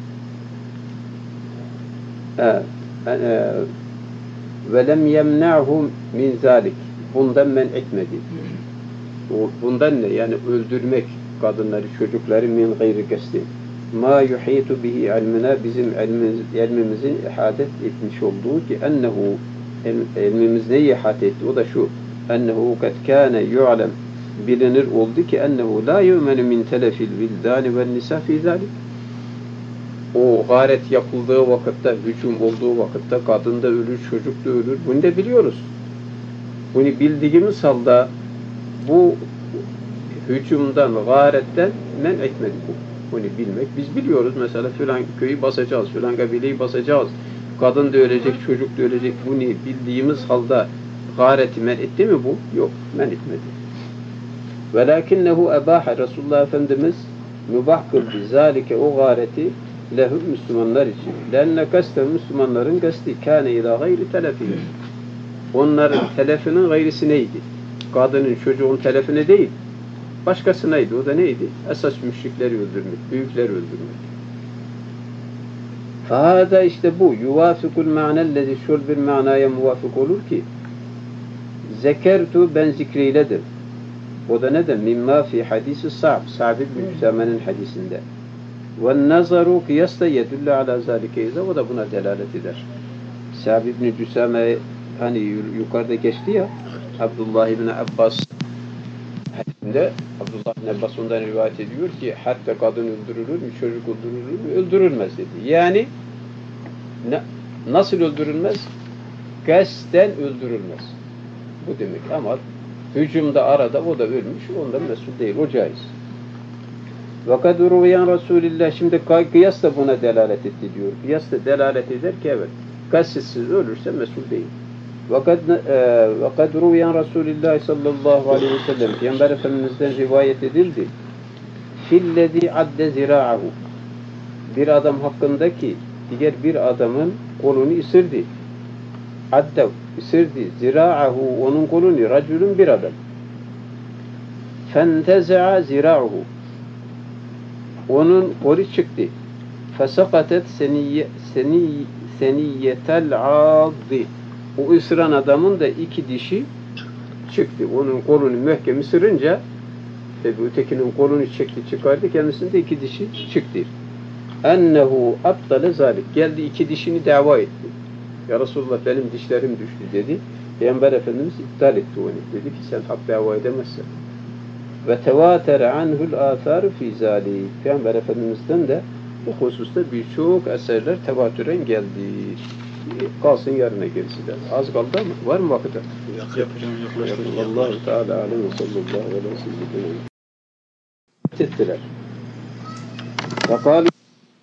Ve lem yemna'hu min zalik. Bundan men etmedi. Bundan ne? Yani öldürmek kadınları, çocukları min gayri kasti. Ma yuhitu bihi ilmina, bizim ilmimizin ihadet etmiş olduğu ki ennehu, ilmimiz neyi ihadet etti? O da şu. Ennehu kad kâne yu'lem. Bilinir oldu ki ennehu la yu'menu min telefil vildani ve nisa fi zalik. O gâret yapıldığı vakitte, hücum olduğu vakitte kadın da ölür, çocuk da ölür. Bunu da biliyoruz. Bunu bildiğimiz halde bu hücumdan, gâretten men etmedik bu. Bunu bilmek. Biz biliyoruz mesela filan köyü basacağız, filan kabileyi basacağız. Kadın da ölecek, çocuk da ölecek. Bunu bildiğimiz halde gâreti men etti mi bu? Yok, men etmedi. Velakinnehu ebaha, Resulullah Efendimiz mübah kıldı. Zalike, o gâreti lehum, Müslümanlar için. Lenne kaste, Müslümanların kasti kâne ilâ gayri telefine. Onların telefinin gayrisi neydi? Kadının, çocuğun telefine değil. Başkasınaydı. O da neydi? Esas müşrikleri öldürmek, büyükleri öldürmek. Fâda, işte bu. Yuvâfikul ma'nellezi, şöyle bir manaya muvafık olur ki zekertu, ben zikreyledim. O da neden? Mimma fi hadisi Sa'b. Sa'b ibn Hüsame'nin hadisinde. Ve nazaru kıyasla yedülle ala zâlikeyze. O da buna delalet eder. Sa'b ibn Hüsame hani yukarıda geçti ya, Abdullah ibn Abbas hadisinde, Abdullah ibn Abbas ondan rivayet ediyor ki hatta kadın öldürülür mü, çocuk öldürülür mü? Öldürülmez dedi. Yani nasıl öldürülmez? Kasten öldürülmez. Bu demek. Ama hücumda arada o da ölmüş, ondan mesul değil. O caiz. Vakat ruviyan Resulillah, şimdi kıyas da buna delalet etti diyor. Kıyas da delalet eder ki evet, kasıtsız ölürse mesul değil. Vakat ruviyan Resulillah sallallahu aleyhi ve sellem, Peygamber Efendimiz'den rivayet edildi. Fillezi adde zira'ahu, bir adam hakkındaki diğer bir adamın kolunu ısırdı. Adde ısırdı, zira'ahu, onun kolunu, racülün, bir adam. Fenteza'a zira'ahu, onun kolu çıktı. Fesakatet seniyyetel addi, o ısıran adamın da iki dişi çıktı. Onun kolunu mühkem ısırınca tabi ötekinin kolunu çekti, çıkardı, kendisinde iki dişi çıktı. Ennehu abdale zalik, geldi iki dişini dava etti. Ya Resulullah, benim dişlerim düştü dedi. Peygamber Efendimiz iptal etti onu. Dedi ki sen hak dava edemezsin. Ve tevatere anhul âthâru fî zâlik. Peygamber Efendimiz'den de bu hususta birçok eserler tevatüren geldi. Kalsın yarına gerisi de. Az kaldı ama var mı vakit? Allahu Teala aleyhi ve sallallahu aleyhi ve sellem. Ettiler. Fakâlu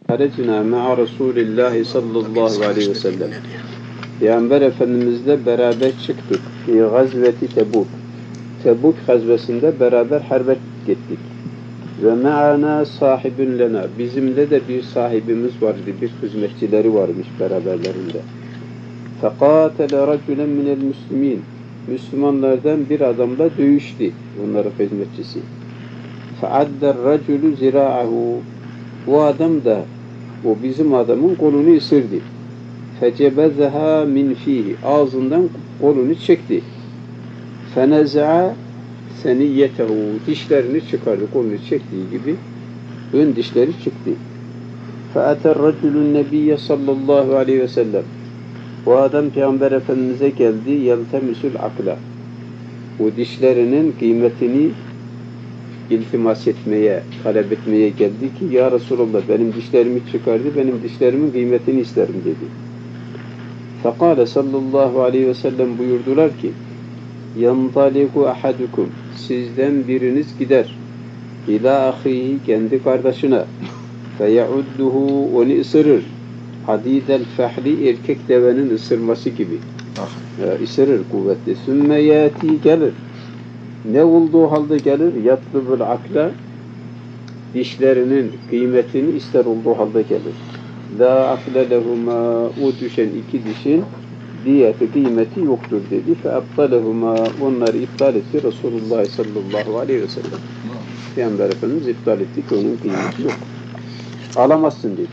harecina ma'a Resulillahi sallallahu aleyhi ve sellem. Peygamber Efendimizle beraber çıktık. Fi gazveti Tebuk. Tebuk gazvesinde beraber harbe gittik. Ve me'ana sahibün lena. Bizimle de bir sahibimiz vardı, bir hizmetçileri varmış beraberlerinde. Fekatele racülen minel müslimin. Müslümanlardan bir adamla dövüştü. Onların hizmetçisi. Feadder racülü zira'ahu. O adam da, o bizim adamın kolunu ısırdı. Fecebezeha min fihi. Ağzından kolunu çekti. Feneza'a seniyyetehu. Dişlerini çıkardı. Kolunu çektiği gibi ön dişleri çıktı. Feater racülün nebiyye sallallahu aleyhi ve sellem. O adam Peygamber Efendimiz'e geldi. Yeltemisül akla. O dişlerinin kıymetini iltimas etmeye, talep etmeye geldi ki ya Resulallah benim dişlerimi çıkardı, benim dişlerimin kıymetini isterim dedi. Fekale sallallahu aleyhi ve sellem buyurdular ki yantaliku ahadukum, sizden biriniz gider ila ahihi, kendi kardeşine, feyaudduhu, onu ısırır, hadidel fahli, erkek devenin ısırması gibi ısırır kuvvetli, sümme yati, gelir, ne olduğu halde gelir, yatlubul akla, dişlerinin kıymetini ister olduğu halde gelir. La akle lehuma, o düşen iki dişin diyeti, kıymeti yoktur dedi. Fe aptalehuma, onları iptal etti Resulullah sallallahu aleyhi ve sellem. Peygamber Efendimiz iptal etti ki onun kıymeti yok. Alamazsın dedi.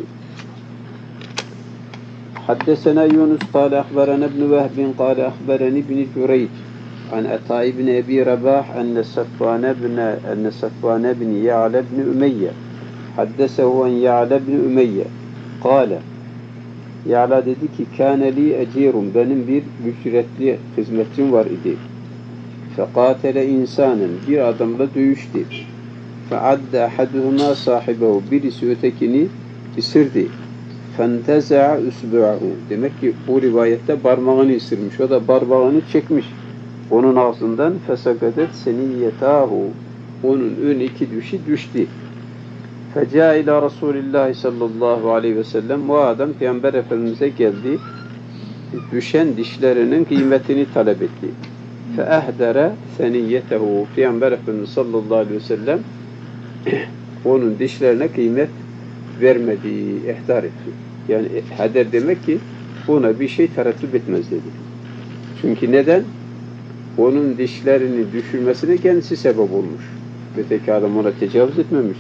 Haddesena Yunus kâle ahberana ibn Vehbin kâle ahberani ibn Cüreyc an Ata ibn Ebi Rabah enne Safvan ibn Ya'la ibn Ümeyye haddesehu en Ya'la ibn Ümeyye kâle, Ya'la dedi ki kâne li ecîrum, benim bir ücretli hizmetçim var idi. Fekâtele insanın, bir adamla dövüştü. Feadde ahaduhuma sahibehu, birisi ötekini ısırdı. Fenteza'a usbu'ahu, demek ki bu rivayette parmağını ısırmış, o da parmağını çekmiş onun ağzından. Fesakadet seniyyetahu, onun ön iki dişi düştü. Feca ila Resulillah sallallahu aleyhi ve sellem, o adam Peygamber Efendimiz'e geldi, düşen dişlerinin kıymetini talep etti. Feehdere seniyyetehu, Peygamber Efendimiz sallallahu aleyhi ve sellem onun dişlerine kıymet vermedi, ihdar etti. Yani heder demek ki buna bir şey tereddüt etmez dedi. Çünkü neden? Onun dişlerini düşürmesine kendisi sebep olmuş. Öteki adam ona tecavüz etmemiş.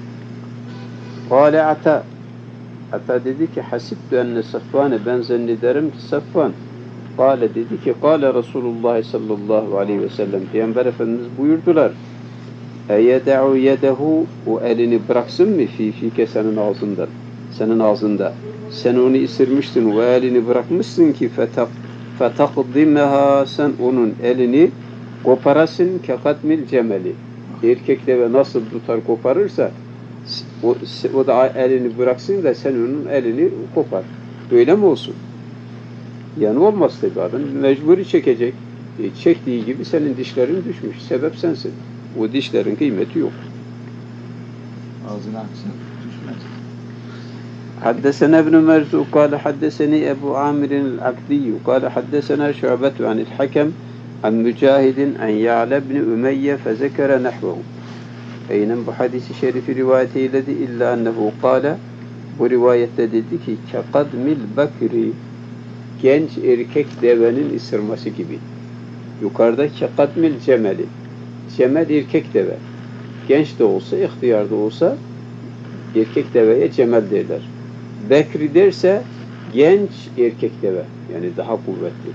Kâle Ata, Ata dedi ki hasibtu enne Safvan'e, ben zannederim ki Safvan. Kâle dedi ki kâle Resulullah sallallahu aleyhi ve sellem, Peygamber Efendimiz buyurdular. Eyede'u yedehu, o elini bıraksın mı fike, senin ağzından, senin ağzında. Sen onu ısırmıştın, o elini bırakmışsın ki fetakdimeha, sen onun elini koparasın kekatmil cemeli. Erkek deve nasıl tutar koparırsa o da elini bıraksın da sen onun elini kopar. Böyle mi olsun? Yani olmaz tabi, adam mecburi çekecek. Çektiği gibi senin dişlerin düşmüş. Sebep sensin. O dişlerin kıymeti yok. Ağzına aksın düşmez. Haddesena ibn Merzuq kâle haddeseni Ebu Amir'in el-Akdiyyü kâle haddesena Şu'betu anil Hakem an Mücahidin an Ya'la ibn Ümeyye fezekere nehvehu. Aynen bu hadisi şerifi rivayet eyledi, illa ennehu kâle, bu rivayette dedi ki kekadmil bakri, genç erkek devenin ısırması gibi. Yukarıda kekadmil cemeli, cemel erkek deve, genç de olsa ihtiyar da olsa erkek deveye cemel derler. Bekri derse genç erkek deve, yani daha kuvvetli.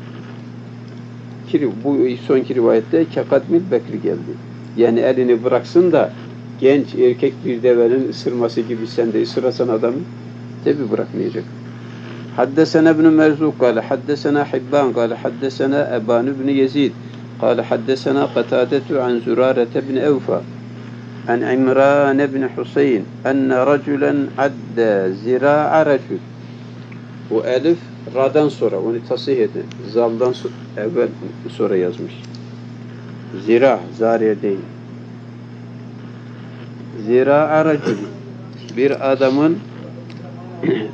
Bu sonki rivayette kekadmil bekri geldi. Yani elini bıraksın da genç erkek bir devenin ısırması gibi sen de ısırasan adamı tabi bırakmayacak. Haddesena ibn Merzuq kâle haddesena Hibban kâle haddesena Eban ibn Yezid kâle haddesena Qatadetu an Zürârete ibn Evfa an İmran ibn Husayn enne raculen adde zira'a racul. O elif ra'dan sonra, onu tasih edin. Zaldan evvel sonra yazmış. Zira, zariye değil. Zira'a racul, bir adamın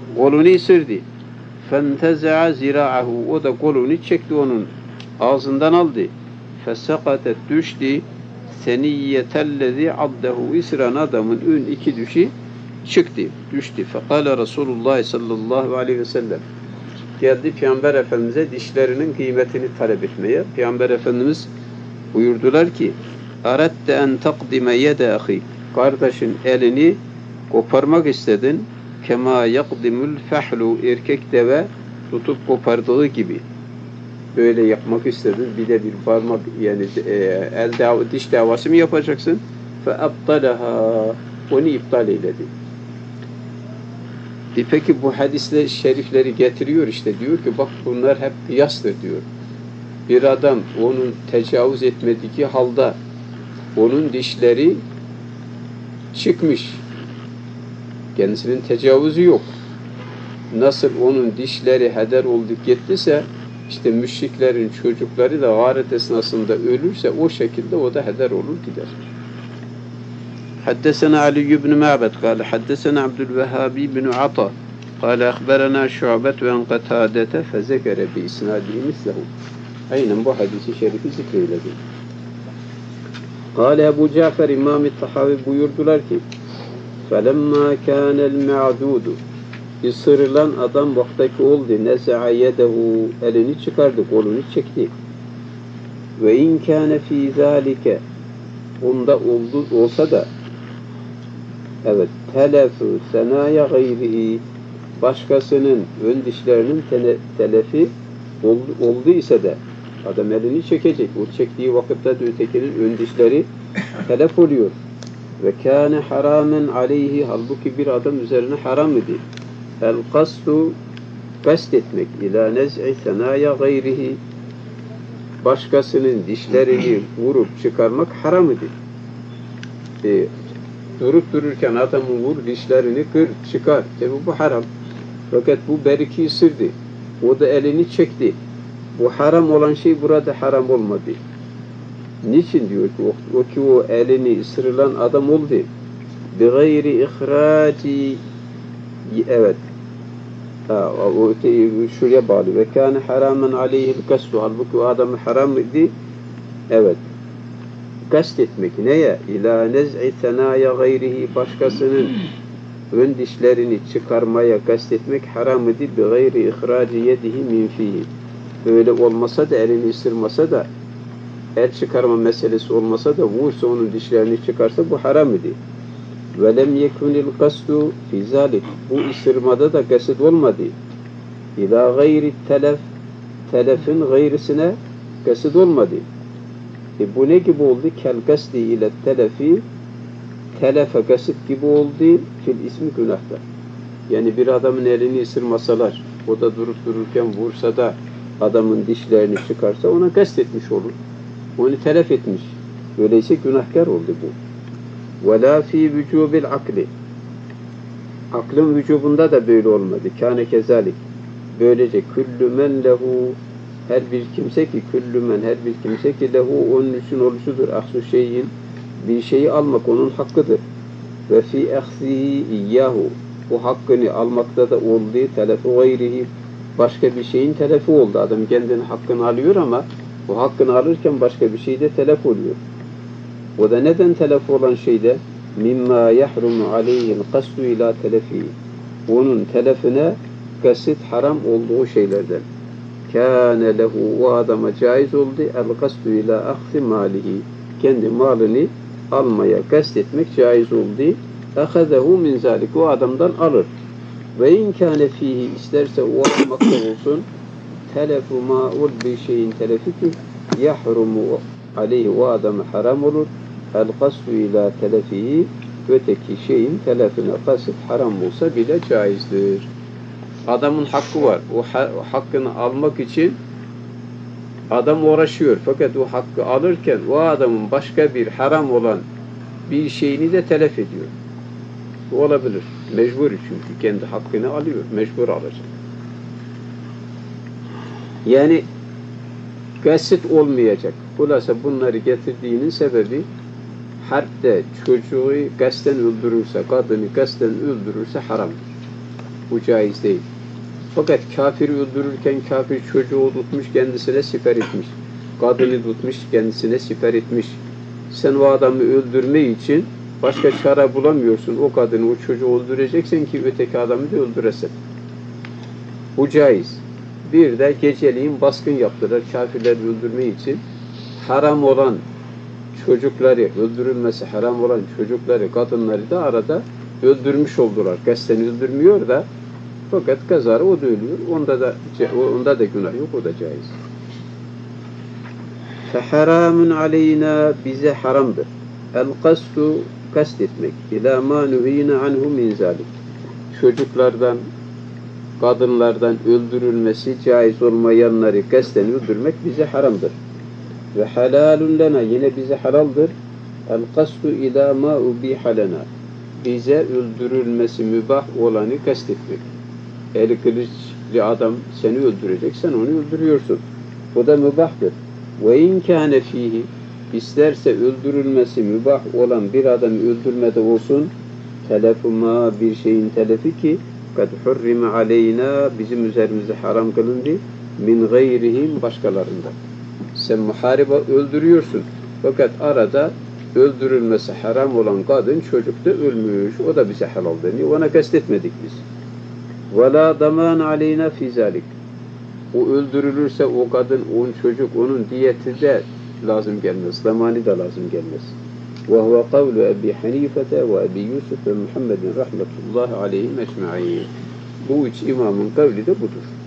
kolunu ısırdı. فَانْتَزَعَ زِرَاعَهُ O da kolunu çekti onun ağzından aldı. فَسَقَتَتْ düştü. سَنِيَّتَلَّذِي عَدَّهُ ısıran adamın ön iki düşü çıktı, düştü. فَقَالَ Resulullah sallallahu aleyhi ve sellem geldi Peygamber Efendimiz'e dişlerinin kıymetini talep etmeye. Peygamber Efendimiz buyurdular ki اَرَدَّ اَنْ تَقْدِمَ يَدَ اَخِي Kardeşin elini koparmak istedin. Kema yakdimul fahlu erkek deve tutup kopardığı gibi böyle yapmak istedin. Bir de bir parmak yani diş davası mı yapacaksın? Fe abdalaha onu iptal eyledi. Peki bu hadisle şerifleri getiriyor işte diyor ki bak bunlar hep kıyastır diyor. Bir adam onun tecavüz etmediği halde onun dişleri çıkmış. Kendisinin tecavüzü yok. Nasıl onun dişleri heder oldu gittiyse işte müşriklerin çocukları da gâret esnasında ölürse o şekilde o da heder olur gider. Haddesena Ali ibn Ma'bad قال حدثنا عبد الوهاب بن عطا قال أخبرنا شعبة عن قتادة فذكر بإسناده مثله. Aynen bu hadisi şerifi zikreyledi. قال Ebu Cafer İmam-ı Tahavi buyurdular ki فَلَمَّا كَانَ الْمَعْدُودُ Isırılan adam vaktaki oldu. نَزَعَ يَدَهُ Elini çıkardı, kolunu çekti. وَاِنْ كَانَ ف۪ي ذَٰلِكَ Onda olsa da evet telefü senaya gayrihi başkasının ön dişlerinin telefi oldu ise de adam elini çekecek. O çektiği vakitte de ötekinin ön dişleri telef oluyor. Ve kâne haramen aleyhi halbuki bir adam üzerine haram idi. El kastu kast etmek ila nez'i senaya gayrihi başkasının dişlerini vurup çıkarmak haram idi. Durup dururken adamın vur dişlerini kır çıkar. Tabi bu haram. Fakat bu beriki ısırdı. O da elini çekti. Bu haram olan şey burada haram olmadı. Niçin diyor ki o elini ısırılan adam oldu. Bi gayri ihraci evet. Şuraya bağlı. Ve kâne haramen aleyhil kastu. Halbuki o adamı haram idi. Evet. Kast etmek neye? İlâ nez'i senâya gayrihi başkasının ön dişlerini çıkarmaya kast etmek haram idi. Bi gayri ihraci yedihi min fihi. Öyle olmasa da elini ısırmasa da el çıkarma meselesi olmasa da vursa onun dişlerini çıkarsa bu haram idi. Ve lem yekunil kastu fi zalik. Bu ısırmada da kasıt olmadı. İlâ gayri telefin gayrisine kasıt olmadı. Bu ne gibi oldu? Kel kasti ile telefi telefe kasıt gibi oldu fil ismi günahta. Yani bir adamın elini ısırmasalar o da durup dururken vursa da adamın dişlerini çıkarsa ona kast etmiş olur. Onu telef etmiş. Öyleyse günahkar oldu bu. وَلَا ف۪ي vücubil akli. Aklın vücubunda da böyle olmadı. Kâne kezalik. Böylece küllü men lehu her bir kimse ki her bir kimse ki lehu onun için oluşudur. Ahsu şeyin bir şeyi almak onun hakkıdır. Ve fi ehzihi iyyahu o hakkını almakta da olduğu telefi gayrihi başka bir şeyin telefi oldu. Adam kendinin hakkını alıyor ama o hakkını alırken başka bir şey de telef oluyor. O da neden telef olan şeyde mimma yahrumu aleyhil kastu ila telefi onun telefine kasıt haram olduğu şeylerden. Kâne lehu o adama caiz oldu el kastu ila ahzi malihi kendi malını almaya kast etmek caiz oldu. Ahazehu min zalik o adamdan alır. Ve in kâne fihi isterse o almakta olsun telefu ma'ul bir şeyin telefi ki yahrumu aleyhi o adama haram olur. El kastu ila telefihi öteki şeyin telefine kasıt haram olsa bile caizdir. Adamın hakkı var. O hakkını almak için adam uğraşıyor. Fakat o hakkı alırken o adamın başka bir haram olan bir şeyini de telef ediyor. Bu olabilir. Mecbur çünkü kendi hakkını alıyor. Mecbur alacak. Yani kasıt olmayacak. Hulasa bunları getirdiğinin sebebi harpte çocuğu kasten öldürürse, kadını kasten öldürürse haramdır. Bu caiz değil. Fakat kafiri öldürürken kafir çocuğu tutmuş kendisine siper etmiş. Kadını tutmuş kendisine siper etmiş. Sen o adamı öldürme için başka çare bulamıyorsun. O kadını, o çocuğu öldüreceksin ki öteki adamı da öldüresin. Bu caiz. Bir de geceliğin baskın yaptılar kafirleri öldürme için. Haram olan çocukları, öldürülmesi haram olan çocukları, kadınları da arada öldürmüş oldular. Kasten öldürmüyor da fakat kazara o da ölüyor. Onda da günah yok. O da caiz. فَحَرَامٌ عَلَيْنَا bize haramdır. El-kastu kastetmek. İlâ mâ nuhîne anhu min zâlik. Çocuklardan, kadınlardan öldürülmesi caiz olmayanları kasten öldürmek bize haramdır. Ve halalun lena yine bize halaldır. El-kastu ilâ mâ ubîhe lena. Bize öldürülmesi mübah olanı kastetmek. Eli kılıçlı adam seni öldürecek, sen onu öldürüyorsun. O da mübahtır. Ve in kâne fîhî isterse öldürülmesi mübah olan bir adamı öldürmede olsun, telefuma bir şeyin telefi ki kad hurrime aleyna bizim üzerimize haram kılındı min gayrihim başkalarından. Sen muharibe öldürüyorsun. Fakat arada öldürülmesi haram olan kadın çocuk da ölmüş. O da bize helal deniyor. Ona kastetmedik biz. وَلَا دَمَانَ عَلَيْنَا فِي ذَلِكَ O öldürülürse o kadın, onun çocuk, onun diyeti de lazım gelmez. Zamanı da lazım gelmez. وَهُوَ قَوْلُ أَبِي حَنِيفَةَ وَأَبِي يُوسُفَ وَمُحَمَّدٍ رَحْمَةُ اللّٰهِ عَلَيْهِمْ اَجْمَعِينَ Bu üç imamın kavli de budur.